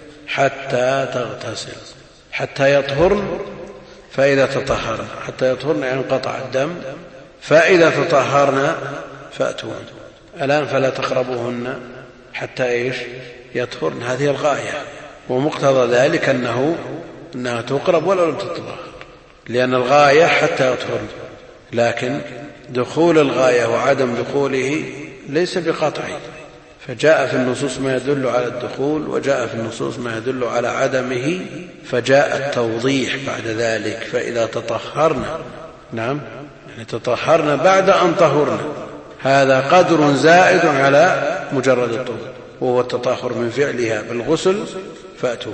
حتى تغتسل، حتى يطهرن، فإذا تطهرن، حتى يطهرن ينقطع الدم، فإذا تطهرن فأتون. الآن فلا تقربوهن حتى يطهرن، هذه الغاية، ومقتضى ذلك أنها تقرب ولا لم تطهر، لأن الغاية حتى يطهرن، لكن دخول الغاية وعدم دخوله ليس بقطعي، فجاء في النصوص ما يدل على الدخول، وجاء في النصوص ما يدل على عدمه، فجاء التوضيح بعد ذلك. فإذا تطهرنا، نعم، يعني تطهرنا بعد أن طهرنا، هذا قدر زائد على مجرد الطهور، وهو التطهر من فعلها بالغسل فأتوا.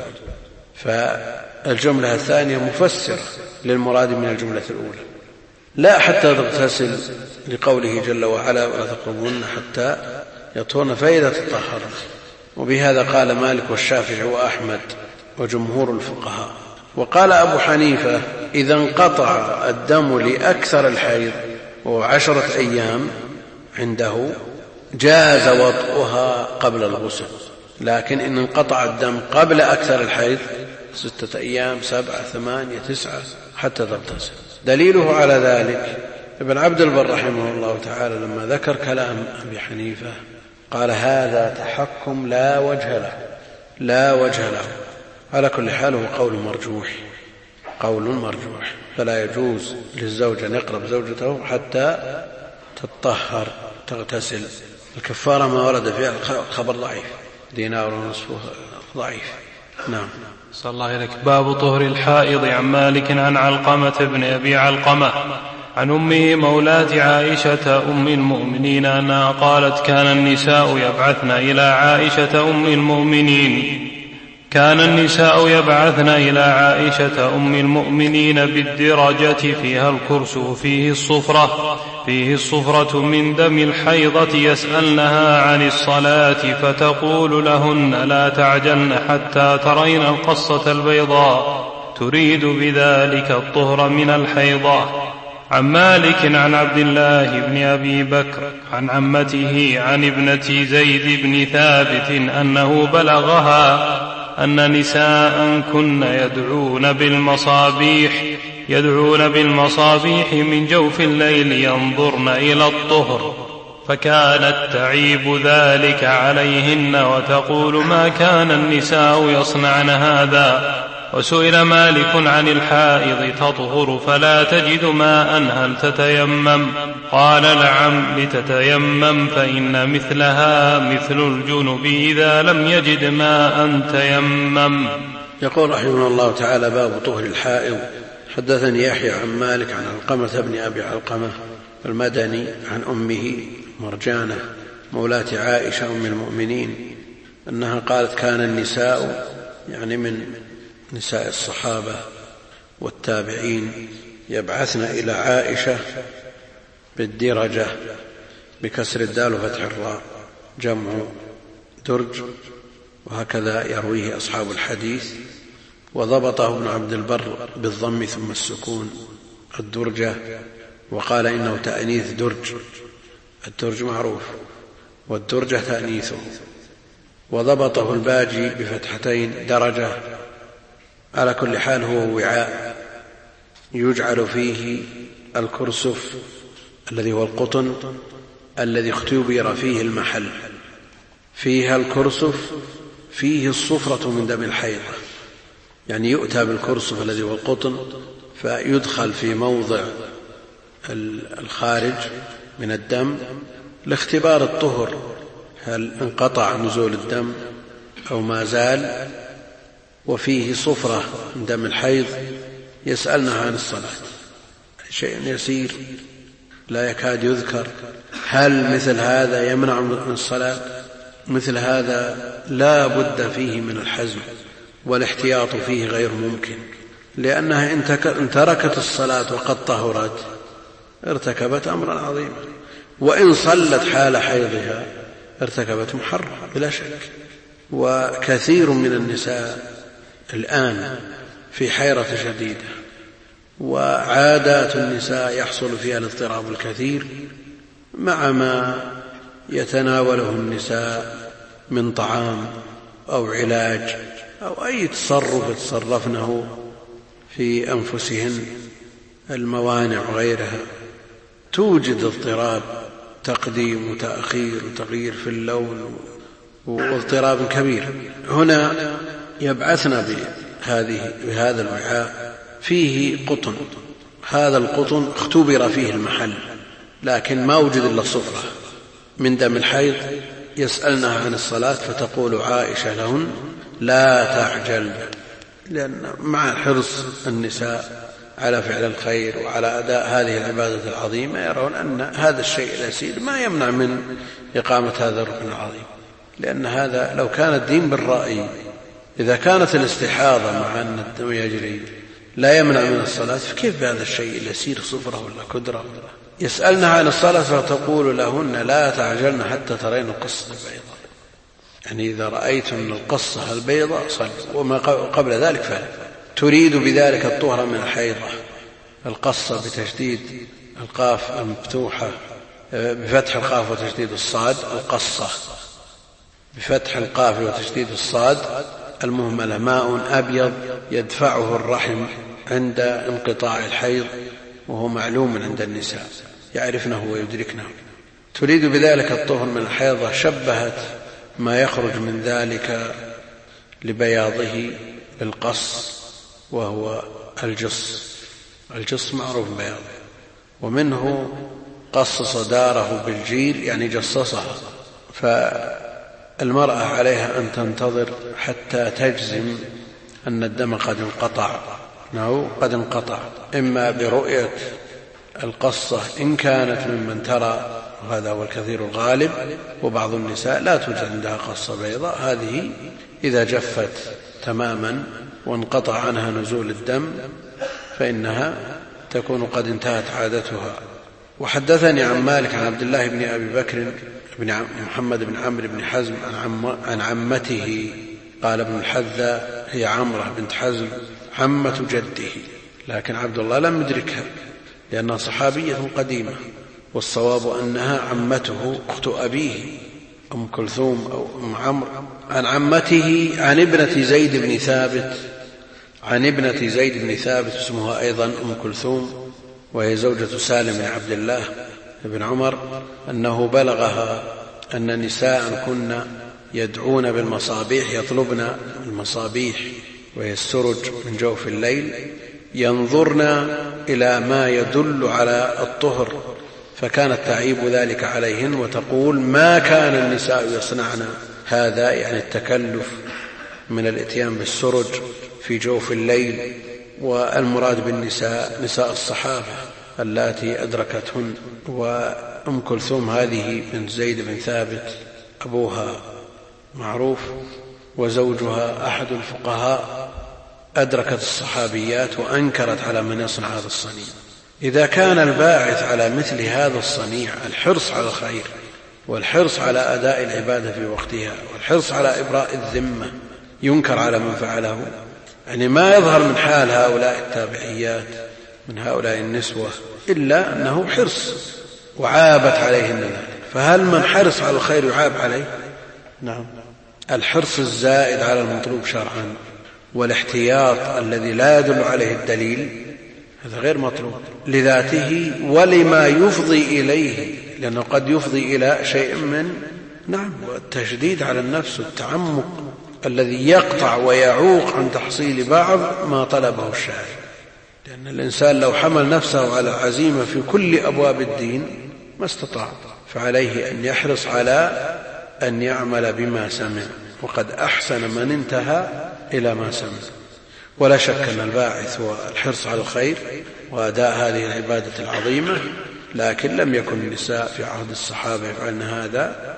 فالجملة الثانية مفسرة للمراد من الجملة الأولى، لا حتى تغتسل، لقوله جل وعلا ولا تقربون حتى يطهرن فإذا تطهرن. وبهذا قال مالك والشافعي وأحمد وجمهور الفقهاء. وقال أبو حنيفة إذا انقطع الدم لأكثر الحيض وهو 10 أيام عنده جاز وطئها قبل الغسل، لكن إن انقطع الدم قبل أكثر الحيض 6 أيام 7 8 9 حتى تغتسل. دليله على ذلك ابن عبد البر رحمه الله تعالى لما ذكر كلام أبي حنيفة قال هذا تحكم لا وجه له. على كل حال هو قول مرجوح، فلا يجوز للزوج أن يقرب زوجته حتى تطهر تغتسل. الكفارة ما ورد فيها الخبر ضعيف، دينار ونصفه ضعيف. نعم. صلى الله عليك. باب طهر الحائض. عن مالك عن علقمة بن أبي علقمة عن أمه مولاة عائشة أم المؤمنين أنها قالت كان النساء يبعثن إلى عائشة أم المؤمنين بالدرجة فيها الكرس فيه الصفرة من دم الحيضة، يسألنها عن الصلاة فتقول لهن لا تعجلن حتى ترين القصة البيضاء، تريد بذلك الطهر من الحيضة. عن مالك عن عبد الله بن أبي بكر عن عمته عن ابنة زيد بن ثابت أنه بلغها أن نساء كن يدعون بالمصابيح من جوف الليل ينظرن إلى الطهر، فكانت تعيب ذلك عليهن وتقول ما كان النساء يصنعن هذا. وسئل مالك عن الحائض تطهر فلا تجد ماء هل تتيمم؟ قال نعم لتتيمم، فإن مثلها مثل الجنب إذا لم يجد ماء تيمم. يقول رحمه الله تعالى باب طهر الحائض. حدثني يحيى عن مالك عن علقمة بن أبي علقمة المدني عن أمه مرجانة مولاة عائشة أم المؤمنين أنها قالت كان النساء، يعني من نساء الصحابة والتابعين، يبعثن إلى عائشة بالدرجة بكسر الدال وفتح الراء، جمع درج، وهكذا يرويه أصحاب الحديث. وضبطه ابن عبد البر بالضم ثم السكون الدرجة، وقال إنه تأنيث درج، الدرج معروف والدرجة تأنيثه. وضبطه الباجي بفتحتين درجة. على كل حال هو وعاء يجعل فيه الكرسف الذي هو القطن الذي اختبر فيه المحل، فيها الكرسف فيه الصفرة من دم الحيض، يعني يؤتى بالكرسف الذي هو القطن فيدخل في موضع الخارج من الدم لاختبار الطهر، هل انقطع نزول الدم أو ما زال، وفيه صفرة من دم الحيض. يسألنها عن الصلاة، شيء يسير لا يكاد يذكر. هل مثل هذا يمنع من الصلاة؟ مثل هذا لا بد فيه من الحزم، والاحتياط فيه غير ممكن، لأنها إن تركت الصلاة وقد طهرت ارتكبت أمرا عظيما، وإن صلت حال حيضها ارتكبت محرم بلا شك. وكثير من النساء الآن في حيرة شديدة، وعادات النساء يحصل فيها الاضطراب الكثير مع ما يتناوله النساء من طعام أو علاج أو أي تصرف يتصرفنه في أنفسهن، الموانع وغيرها، توجد اضطراب، تقديم وتأخير وتغيير في اللون واضطراب كبير. هنا يبعثنا بهذا الوعاء فيه قطن، هذا القطن اختبر فيه المحل لكن ما وجد إلا صفرة من دم الحيض. يسألنها عن الصلاة فتقول عائشة لهن لا تعجل، لأن مع حرص النساء على فعل الخير وعلى أداء هذه العبادة العظيمة يرون أن هذا الشيء اليسير ما يمنع من إقامة هذا الركن العظيم، لأن هذا لو كان الدين بالرأي، إذا كانت الاستحاضة مع أن الدم يجري لا يمنع من الصلاة، فكيف بهذا الشيء اليسير صفرة ولا كدرة؟ يسألنها عن الصلاة فتقول لهن لا تعجلن حتى ترين القصة البيضاء، يعني إذا رأيتم القصة البيضاء صلوا، وما قبل ذلك فلا. تريد بذلك الطهر من الحيضة. القصة بتشديد القاف المفتوحة بفتح القاف وتشديد الصاد، القصة بفتح القاف وتشديد الصاد المهملة، ماء أبيض يدفعه الرحم عند انقطاع الحيض، وهو معلوم عند النساء يعرفنه ويدركنه. تريد بذلك الطهر من الحيضة، شبهت ما يخرج من ذلك لبياضه بالقص، وهو الجص معروف بياضه، ومنه قصص داره بالجير يعني جصصها. فالمرأة عليها أن تنتظر حتى تجزم أن الدم قد انقطع، أنه قد انقطع، إما برؤية القصة إن كانت ممن ترى، وهذا هو الكثير الغالب، وبعض النساء لا توجد عندها قصة بيضاء، هذه إذا جفت تماما وانقطع عنها نزول الدم فإنها تكون قد انتهت عادتها. وحدثني عن مالك عن عبد الله بن أبي بكر بن محمد بن عمرو بن حزم عن عمته، قال ابن الحذاء هي عمرة بنت حزم عمة جده، لكن عبد الله لم يدركها لأنها صحابية قديمة، والصواب أنها عمته أخت أبيه أم كلثوم أو أم عمرو، عن عمته عن ابنة زيد بن ثابت اسمها أيضا أم كلثوم، وهي زوجة سالم بن عبد الله بن عمر، أنه بلغها أن نساء كن يدعون بالمصابيح، يطلبن المصابيح وهي السرج من جوف الليل، ينظرن إلى ما يدل على الطهر، فكانت تعيب ذلك عليهن وتقول ما كان النساء يصنعن هذا، يعني التكلف من الاتيان بالسرج في جوف الليل. والمراد بالنساء نساء الصحابة اللاتي أدركتهن. وأم كلثوم هذه بنت زيد بن ثابت أبوها معروف، وزوجها أحد الفقهاء، أدركت الصحابيات وأنكرت على من يصنع هذا الصنيع. إذا كان الباعث على مثل هذا الصنيع الحرص على الخير والحرص على أداء العبادة في وقتها والحرص على إبراء الذمة، ينكر على من فعله، يعني ما يظهر من حال هؤلاء التابعيات من هؤلاء النسوة إلا أنه حرص وعابت عليهن ذلك. فهل من حرص على الخير يعاب عليه؟ نعم. الحرص الزائد على المطلوب شرعا والاحتياط الذي لا يدل عليه الدليل هذا غير مطلوب لذاته ولما يفضي إليه، لأنه قد يفضي إلى شيء من والتشديد على النفس والتعمق الذي يقطع ويعوق عن تحصيل بعض ما طلبه الشارع. لأن الإنسان لو حمل نفسه على العزيمة في كل أبواب الدين ما استطاع، فعليه أن يحرص على أن يعمل بما سمع، وقد أحسن من انتهى إلى ما سمع. ولا شك أن الباعث هو الحرص على الخير وأداء هذه العبادة العظيمة، لكن لم يكن النساء في عهد الصحابة يفعلن هذا،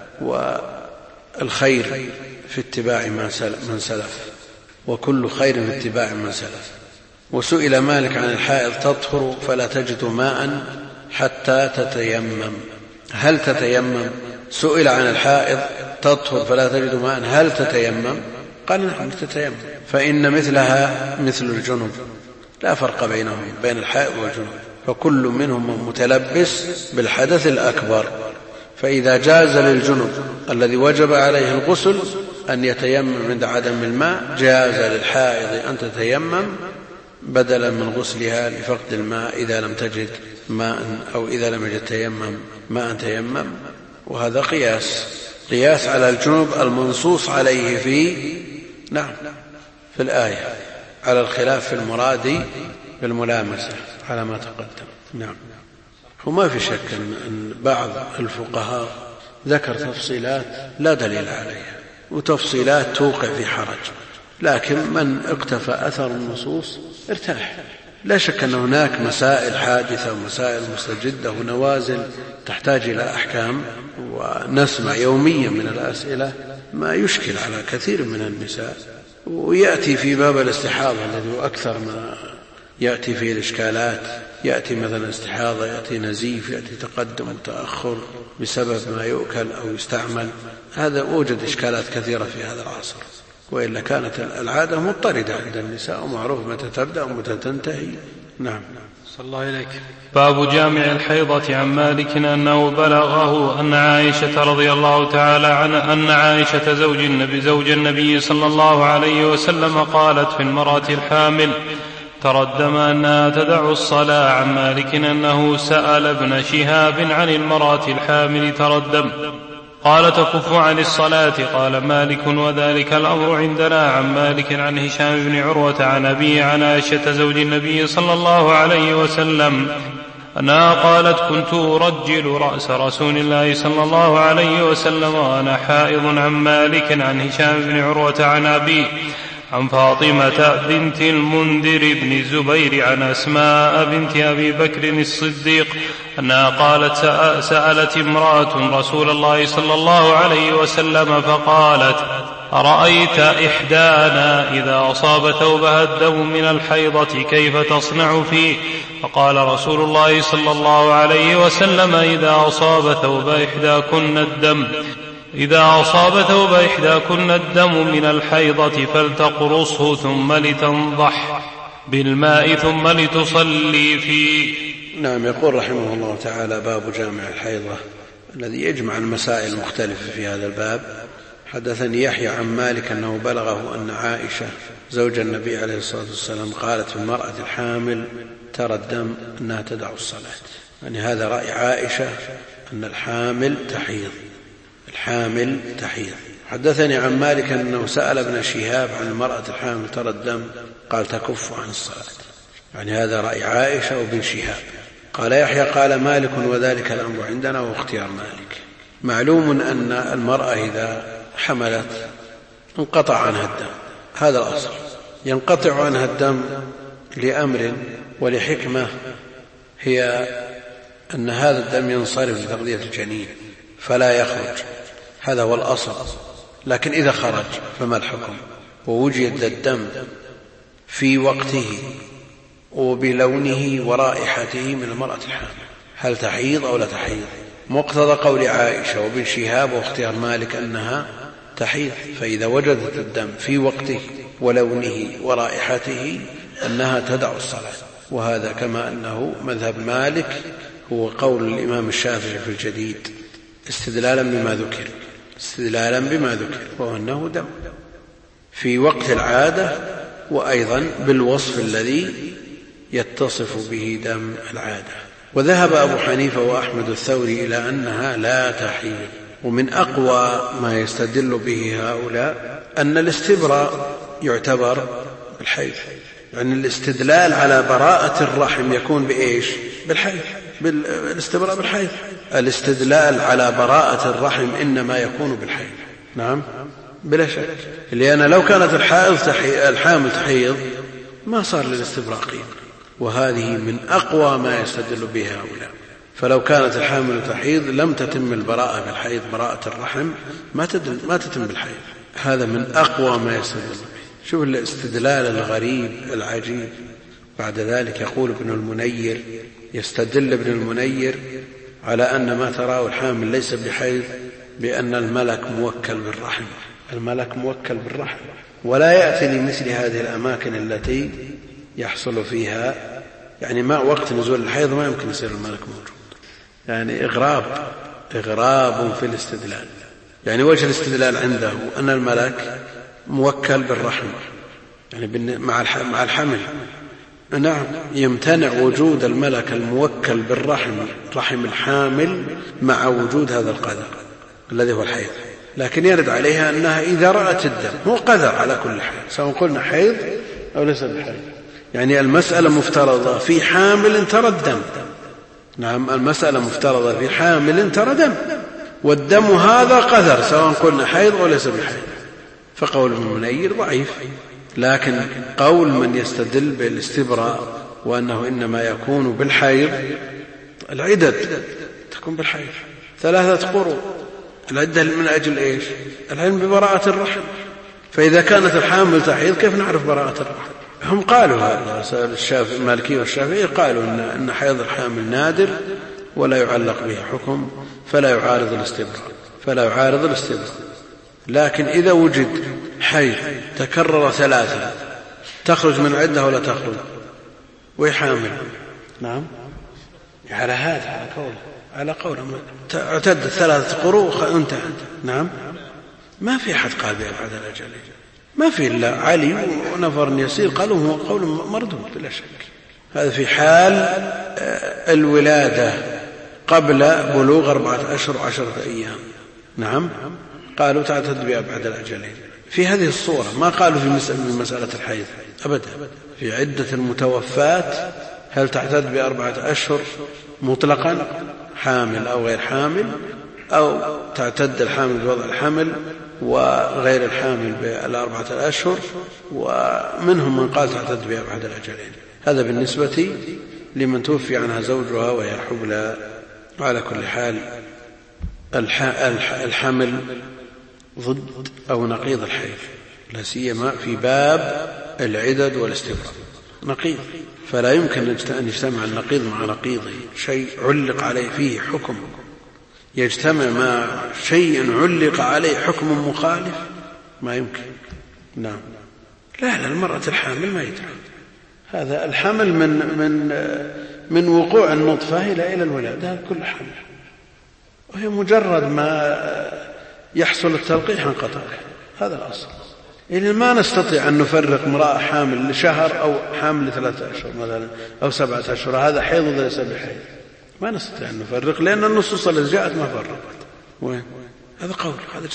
والخير في اتباع من سلف، وكل خير في اتباع من سلف. وسئل مالك عن الحائض تطهر فلا تجد ماء حتى تتيمم، هل تتيمم؟ سئل عن الحائض تطهر فلا تجد ماء هل تتيمم؟ قال نعم تتيمم، فإن مثلها مثل الجنب، لا فرق بينهم بين الحائض والجنب، فكل منهم متلبس بالحدث الأكبر. فإذا جاز للجنب الذي وجب عليه الغسل أن يتيمم عند عدم الماء، جاز للحائض أن تتيمم بدلا من غسلها لفقد الماء إذا لم تجد ماء، أو إذا لم يجد تيمم ماء تيمم. وهذا قياس على الجنوب المنصوص عليه في الآية، على الخلاف في المراد بالملامسة على ما تقدم. وما في شك أن بعض الفقهاء ذكر تفصيلات لا دليل عليها، وتفصيلات توقع في حرج، لكن من اقتفى أثر النصوص ارتاح. لا شك أن هناك مسائل حادثة ومسائل مستجدة ونوازل تحتاج إلى أحكام، ونسمع يوميا من الأسئلة ما يشكل على كثير من النساء، ويأتي في باب الاستحاضة الذي هو أكثر ما يأتي فيه الإشكالات، يأتي مثلا استحاضة، يأتي نزيف، يأتي تقدم وتأخر بسبب ما يؤكل أو يستعمل. هذا وجد إشكالات كثيرة في هذا العصر، وإلا كانت العادة مضطردة عند النساء ومعروف متى تبدأ ومتى تنتهي. نعم. صلى الله إليك. باب جامع الحيضة. عن مالك أنه بلغه أن عائشة رضي الله تعالى عنها أن عائشة زوج النبي صلى الله عليه وسلم قالت في المرأة الحامل تردم أنها تدع الصلاة. عن مالك أنه سأل ابن شهاب عن المرأة الحامل تردم قال تكف عن الصلاة. قال مالك وذلك الأمر عندنا. عن مالك عن هشام بن عروة عن أبيه عن عائشة زوج النبي صلى الله عليه وسلم أنها قالت كنت أرجل رأس رسول الله صلى الله عليه وسلم وأنا حائض. عن مالك عن هشام بن عروة عن أبيه عن فاطمة بنت المنذر بن الزبير عن أسماء بنت أبي بكر الصديق أنها قالت سألت امرأة رسول الله صلى الله عليه وسلم فقالت أرأيت إحدانا إذا أصاب ثوبها الدم من الحيضة كيف تصنع فيه؟ فقال رسول الله صلى الله عليه وسلم إذا أصاب ثوب إحداكن الدم من الحيضة فلتقرصه ثم لتنضح بالماء ثم لتصلي فيه. نعم. يقول رحمه الله تعالى باب جامع الحيضة الذي يجمع المسائل المختلفة في هذا الباب. حدثني يحيى عن مالك أنه بلغه أن عائشة زوج النبي عليه الصلاة والسلام قالت في المرأة الحامل ترى الدم أنها تدع الصلاة. يعني هذا رأي عائشة أن الحامل تحيض. حدثني عن مالك أنه سأل ابن شهاب عن المرأة الحامل ترى الدم قال تكف عن الصلاة. يعني هذا رأي عائشة وابن شهاب. قال يحيى قال مالك وذلك الأمر عندنا واختيار مالك. معلوم أن المرأة إذا حملت انقطع عنها الدم، هذا الأصل. ينقطع عنها الدم لأمر ولحكمة، هي أن هذا الدم ينصرف لتغذية الجنين فلا يخرج، هذا هو الأصل. لكن إذا خرج فما الحكم؟ ووجد الدم في وقته وبلونه ورائحته من المرأة الحامل، هل تحيض أو لا تحيض؟ مقتضى قول عائشة وابن شهاب واختيار مالك أنها تحيض. فإذا وجدت الدم في وقته ولونه ورائحته أنها تدع الصلاة. وهذا كما أنه مذهب مالك هو قول الإمام الشافعي في الجديد استدلالا بما ذكر وهو أنه دم في وقت العادة، وأيضا بالوصف الذي يتصف به دم العادة. وذهب أبو حنيفة وأحمد الثوري إلى أنها لا تحيض. ومن أقوى ما يستدل به هؤلاء أن الاستبراء يعتبر بالحيض، يعني الاستدلال على براءة الرحم يكون بإيش؟ بالحيض، بالاستبراء بالحيض. الاستدلال على براءة الرحم إنما يكون بالحيض. نعم بلا شك، لأن لو كانت الحامل تحيض ما صار للاستبراء قيمة. وهذه من أقوى ما يستدل به هؤلاء. فلو كانت الحامل تحيض لم تتم البراءة بالحيض، براءة الرحم ما تتم بالحيض. هذا من أقوى ما يستدل به. شوف الاستدلال الغريب العجيب. بعد ذلك يقول ابن المنير، يستدل ابن المنير على أن ما تراه الحامل ليس بحيض بأن الملك موكل بالرحم، ولا يأتي لمثل هذه الأماكن التي يحصل فيها يعني ما وقت نزول الحيض ما يمكن يصير الملك موجود. يعني إغراب إغراب في الاستدلال. يعني وجه الاستدلال عنده أن الملك موكل بالرحم، يعني مع الحمل. نعم، يمتنع وجود الملك الموكل بالرحم، رحم الحامل، مع وجود هذا القدر الذي هو الحيض. لكن يرد عليها أنها إذا رأت الدم هو قدر على كل حال، سواء قلنا حيض أو ليس بحيض. يعني المسألة مفترضة في حامل ترى الدم. نعم، المسألة مفترضة في حامل ترى دم، والدم هذا قدر سواء قلنا حيض أو ليس بحيض. فقول المنير ضعيف. لكن قول من يستدل بالاستبراء وأنه إنما يكون بالحيض، العدد تكون بالحيض 3 قروء، العدة من أجل إيش؟ العلم ببراءة الرحم. فإذا كانت الحامل تحيض كيف نعرف براءة الرحم؟ هم قالوا هذا، المالكي والشافعي قالوا إن حيض الحامل نادر ولا يعلق به حكم، فلا يعارض الاستبراء. لكن إذا وجد حيض تكرر 3 تخرج من عدة ولا تخرج وهي حامل؟ نعم، على هذا على قول اعتدت 3 قروء انتهت. نعم، ما في أحد قال بأبعد الأجل، ما في إلا علي ونفر يسير قالوا هو قول مردود بلا شك. هذا في حال الولادة قبل بلوغ 14 أشهر و10 أيام. نعم، قالوا تعتد بأبعد الأجلين في هذه الصورة. ما قالوا في مسألة الحيض أبدا. في عدة المتوفات هل تعتد ب4 أشهر مطلقا، حامل أو غير حامل، أو تعتد الحامل بوضع الحمل وغير الحامل ب4 أشهر، ومنهم من قال تعتد بأبعد الأجلين. هذا بالنسبة لمن توفي عنها زوجها وهي حبلى. وعلى كل حال الحمل ضد أو نقيض الحيض، لا سيما في باب العدد والاستبراء، نقيض. فلا يمكن أن يجتمع النقيض مع نقيضه، شيء علق عليه فيه حكم يجتمع مع شيء علق عليه حكم مخالف، ما يمكن. نعم، لا المرأة الحامل ما يدري. هذا الحمل من وقوع النطفة إلى الولادة، هذا كل حمل، وهي مجرد ما يحصل التلقيح انقطع. هذا الأصل. إذن ما نستطيع أن نفرق امرأة حامل لشهر أو حامل ل3 أشهر مثلا أو 7 أشهر، هذا حيض وليس بحيض. ما نستطيع أن نفرق لأن النصوص التي جاءت ما فرقت. وين هذا قول، هذا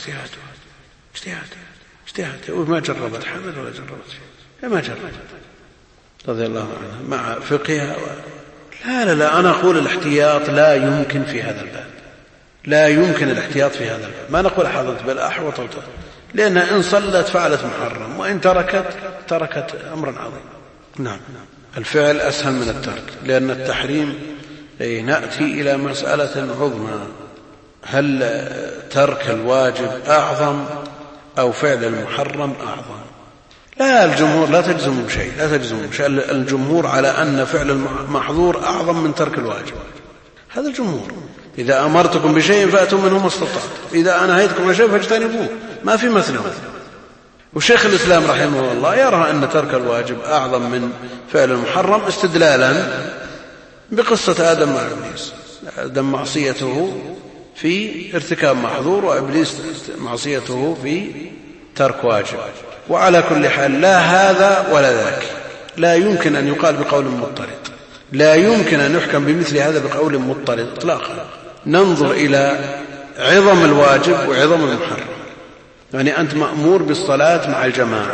اجتهاد وما جربت حمل ولا جربت شيء، ما جربت رضي الله عنها مع فقهها. لا أنا أقول الاحتياط لا يمكن في هذا الباب، لا يمكن الاحتياط في هذا الباب. ما نقول حضرت بل أحوط، لأن إن صلت فعلت محرم، وإن تركت أمرا عظيم. نعم، الفعل أسهل من الترك، لأن التحريم نأتي إلى مسألة عظمى: هل ترك الواجب أعظم أو فعل المحرم أعظم؟ لا، الجمهور لا تجزم بشيء، الجمهور على أن فعل المحظور أعظم من ترك الواجب. هذا الجمهور. إذا أمرتكم بشيء فأتوا منه ما استطعتم، إذا نهيتكم عن شيء فاجتنبوه، ما في مثله. وشيخ الإسلام رحمه الله يرى أن ترك الواجب أعظم من فعل المحرم، استدلالا بقصة آدم مع إبليس. آدم معصيته في ارتكاب محظور، وإبليس معصيته في ترك واجب. وعلى كل حال لا هذا ولا ذاك، لا يمكن أن يقال بقول مضطرد، لا يمكن أن يحكم بمثل هذا بقول مضطرد إطلاقا. ننظر إلى عظم الواجب وعظم المحرم. يعني أنت مأمور بالصلاة مع الجماعة،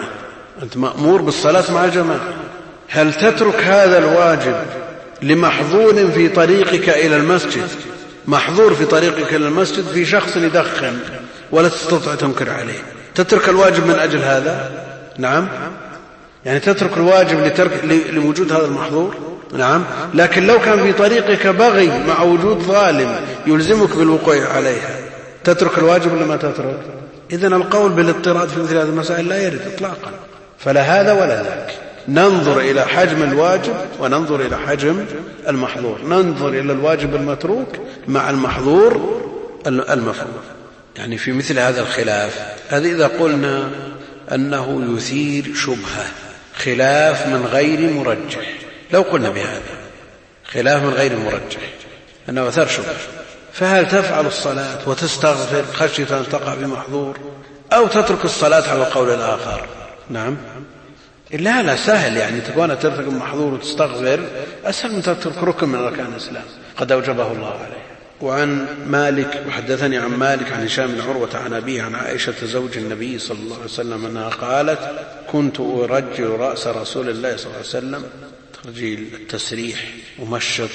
هل تترك هذا الواجب لمحظور في طريقك إلى المسجد؟ محظور في طريقك إلى المسجد في شخص يدخن ولا تستطيع تنكر عليه، تترك الواجب من أجل هذا؟ نعم، يعني تترك الواجب لوجود هذا المحظور؟ نعم. لكن لو كان في طريقك بغي مع وجود ظالم يلزمك بالوقوع عليها، تترك الواجب ولا ما تترك؟ إذن القول بالاضطراد في مثل هذه المسائل لا يرد إطلاقا. فلا هذا ولا ذاك. ننظر إلى حجم الواجب وننظر إلى حجم المحظور، ننظر إلى الواجب المتروك مع المحظور المفروض. يعني في مثل هذا الخلاف، هذا إذا قلنا أنه يثير شبهة، خلاف من غير مرجح، لو قلنا بهذا خلاف من غير مرجح أنه أثار شبهة، فهل تفعل الصلاة وتستغفر خشية أن تقع بمحظور، أو تترك الصلاة على القول الآخر؟ نعم، لا سهل، يعني تكون تترك المحظور وتستغفر أسهل من تترك ركن من أركان الإسلام قد أوجبه الله عليه. وعن مالك، وحدثني عن مالك عن هشام بن عروة عن أبيه عن عائشة زوج النبي صلى الله عليه وسلم أنها قالت: كنت أرجل رأس رسول الله صلى الله عليه وسلم، ترجيل التسريح ومشط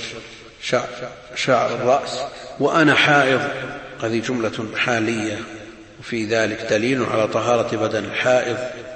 شعر الرأس، وأنا حائض. هذه جملة حالية، وفي ذلك دليل على طهارة بدن الحائض،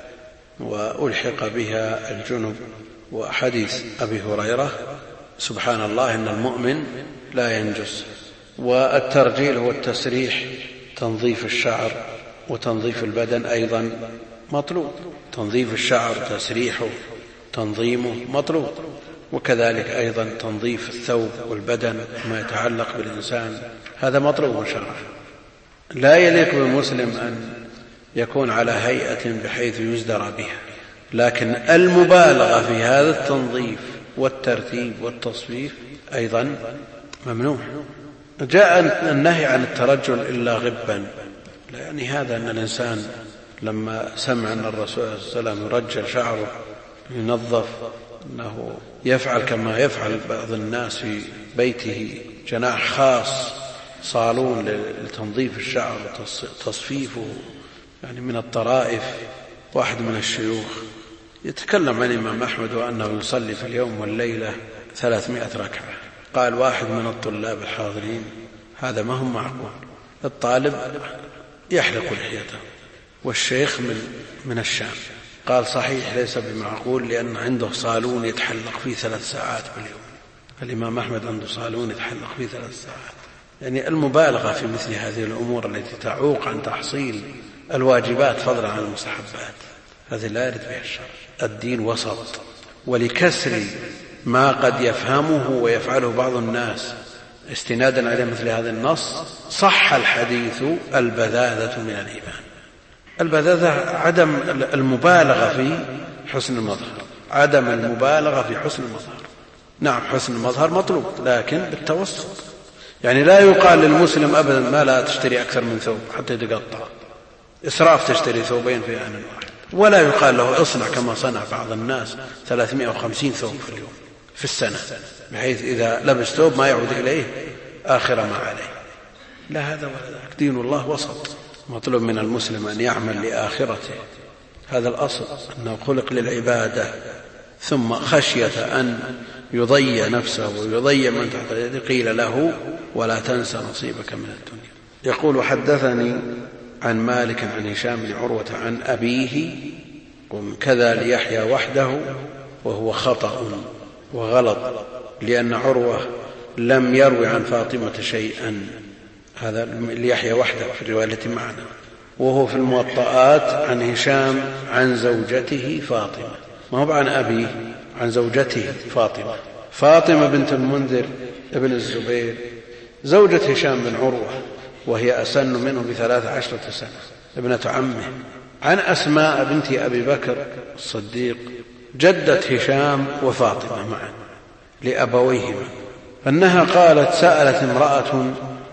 وألحق بها الجنب. وحديث أبي هريرة: سبحان الله إن المؤمن لا ينجس. والترجيل هو التسريح، تنظيف الشعر وتنظيف البدن أيضا مطلوب، تنظيف الشعر تسريحه تنظيمه مطلوب، وكذلك أيضا تنظيف الثوب والبدن ما يتعلق بالإنسان، هذا مطلوب شرعا. لا يليق بالمسلم أن يكون على هيئة بحيث يزدرى بها، لكن المبالغة في هذا التنظيف والترتيب والتصفيف أيضا ممنوع. جاء النهي عن الترجل إلا غبا، يعني هذا أن الإنسان لما سمع أن الرسول صلى الله عليه وسلم يرجل شعره ينظف، أنه يفعل كما يفعل بعض الناس في بيته جناح خاص صالون لتنظيف الشعر وتصفيفه، يعني من الطرائف. واحد من الشيوخ يتكلم عن الإمام أحمد وأنه يصلي في اليوم والليلة 300 ركعة. قال واحد من الطلاب الحاضرين: هذا ما هو معقول، الطالب يحلق لحيته والشيخ من الشام. قال: صحيح ليس بمعقول، لأن عنده صالون يتحلق فيه 3 ساعات باليوم. الإمام أحمد عنده صالون يتحلق فيه 3 ساعات. يعني المبالغة في مثل هذه الأمور التي تعوق عن تحصيل الواجبات فضلا عن المستحبات، هذه لا يرد بها الشرع. الدين وسط. ولكسر ما قد يفهمه ويفعله بعض الناس استنادا على مثل هذا النص، صح الحديث: البذاذة من الإيمان. البذاذة عدم المبالغة في حسن المظهر، عدم المبالغة في حسن المظهر. نعم، حسن المظهر مطلوب، لكن بالتوسط. يعني لا يقال للمسلم أبدا: ما لا تشتري أكثر من ثوب حتى يتقطع، إسراف تشتري ثوبين في آن واحد. ولا يقال له: اصنع كما صنع بعض الناس 350 ثوب في اليوم في السنة، بحيث إذا لبس ثوب ما يعود إليه آخر ما عليه. لا هذا ولا ذاك، دين الله وسط. مطلوب من المسلم أن يعمل لآخرته، هذا الأصل، أنه خلق للعبادة، ثم خشية أن يضيع نفسه ويضيع من تحت يده قيل له: ولا تنسى نصيبك من الدنيا. يقول: حدثني عن مالك عن هشام بن عروة عن أبيه، وكذا ليحيى وحده، وهو خطأ وغلط، لأن عروة لم يروي عن فاطمة شيئا. هذا ليحيى وحده في الرواية التي معنا، وهو في الموطئات عن هشام عن زوجته فاطمة، ما هو عن أبيه، عن زوجته فاطمة بنت المنذر ابن الزبير، زوجة هشام بن عروة، وهي أسن منه ب13 سنة، ابنة عمه، عن أسماء بنت أبي بكر الصديق، جدة هشام وفاطمة معا لأبويهما، أنها قالت: سألت امرأة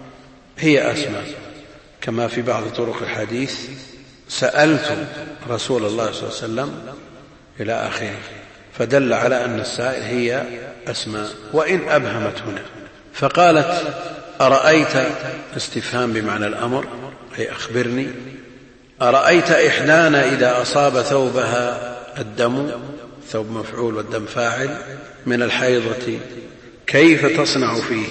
هي أسماء، كما في بعض طرق الحديث: سألت رسول الله صلى الله عليه وسلم إلى آخره، فدل على أن السائل هي أسماء، وإن أبهمت هنا. فقالت: أرأيت، استفهام بمعنى الأمر، أي أخبرني، أرأيت إحدانا إذا أصاب ثوبها الدم، ثوب مفعول والدم فاعل، من الحيضة كيف تصنع فيه؟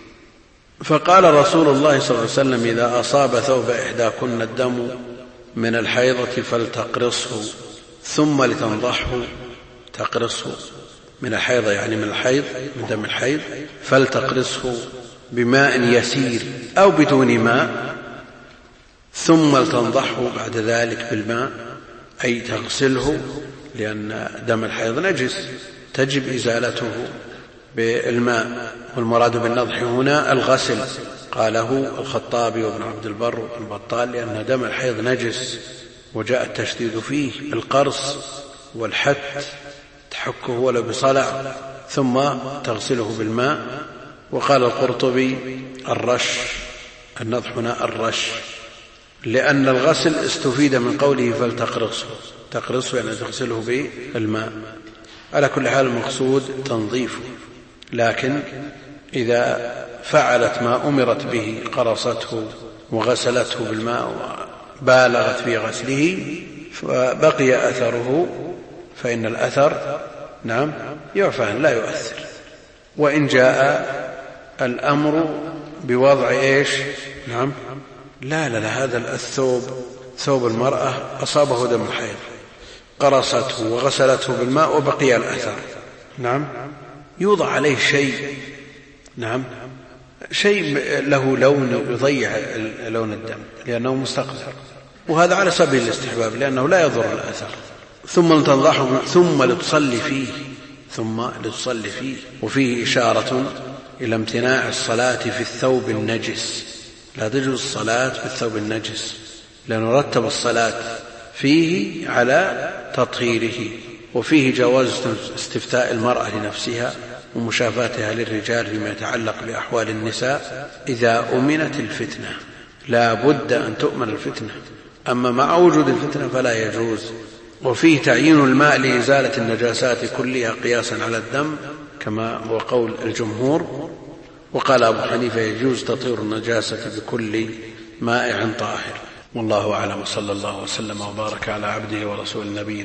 فقال رسول الله صلى الله عليه وسلم: إذا أصاب ثوب إحداكن الدم من الحيضة فلتقرصه ثم لتنضحه. تقرصه من الحيضة يعني من الحيض، من دم الحيض، فلتقرصه بماء يسير أو بدون ماء، ثم لتنضحه بعد ذلك بالماء، أي تغسله، لأن دم الحيض نجس تجب إزالته بالماء، والمراد بالنضح هنا الغسل، قاله الخطابي وابن عبد البر وابن بطال، لأن دم الحيض نجس، وجاء التشديد فيه القرص والحت، تحكه ولو بصلع، ثم تغسله بالماء وقال القرطبي الرش، النضح هنا الرش، لأن الغسل استفيد من قوله فلتقرصه، تقرصه يعني تغسله بالماء. على كل حال المقصود تنظيفه، لكن إذا فعلت ما أمرت به قرصته وغسلته بالماء وبالغت في غسله فبقي أثره فإن الأثر نعم يعفى عنه لا يؤثر. وإن جاء الأمر بوضع إيش نعم لا هذا الثوب ثوب المرأة أصابه دم الحيض قرصته وغسلته بالماء وبقي الأثر نعم يوضع عليه شيء نعم شيء له لون يضيع لون الدم لأنه مستقذر، وهذا على سبيل الاستحباب لأنه لا يضر الأثر. ثم تنضحه ثم لتصلي فيه. وفيه إشارة إلى امتناع الصلاة في الثوب النجس، لا تجوز الصلاة في الثوب النجس لأنه رتب الصلاة فيه على تطهيره. وفيه جواز استفتاء المرأة لنفسها ومشافاتها للرجال فيما يتعلق بأحوال النساء إذا أمنت الفتنة، لا بد أن تؤمن الفتنة، أما مع وجود الفتنة فلا يجوز. وفيه تعيين الماء لإزالة النجاسات كلها قياسا على الدم كما هو قول الجمهور. وقال أبو حنيفة يجوز تطهير النجاسة بكل مائع طاهر. والله أعلم، صلى الله وسلم وبارك على عبده ورسول نبينا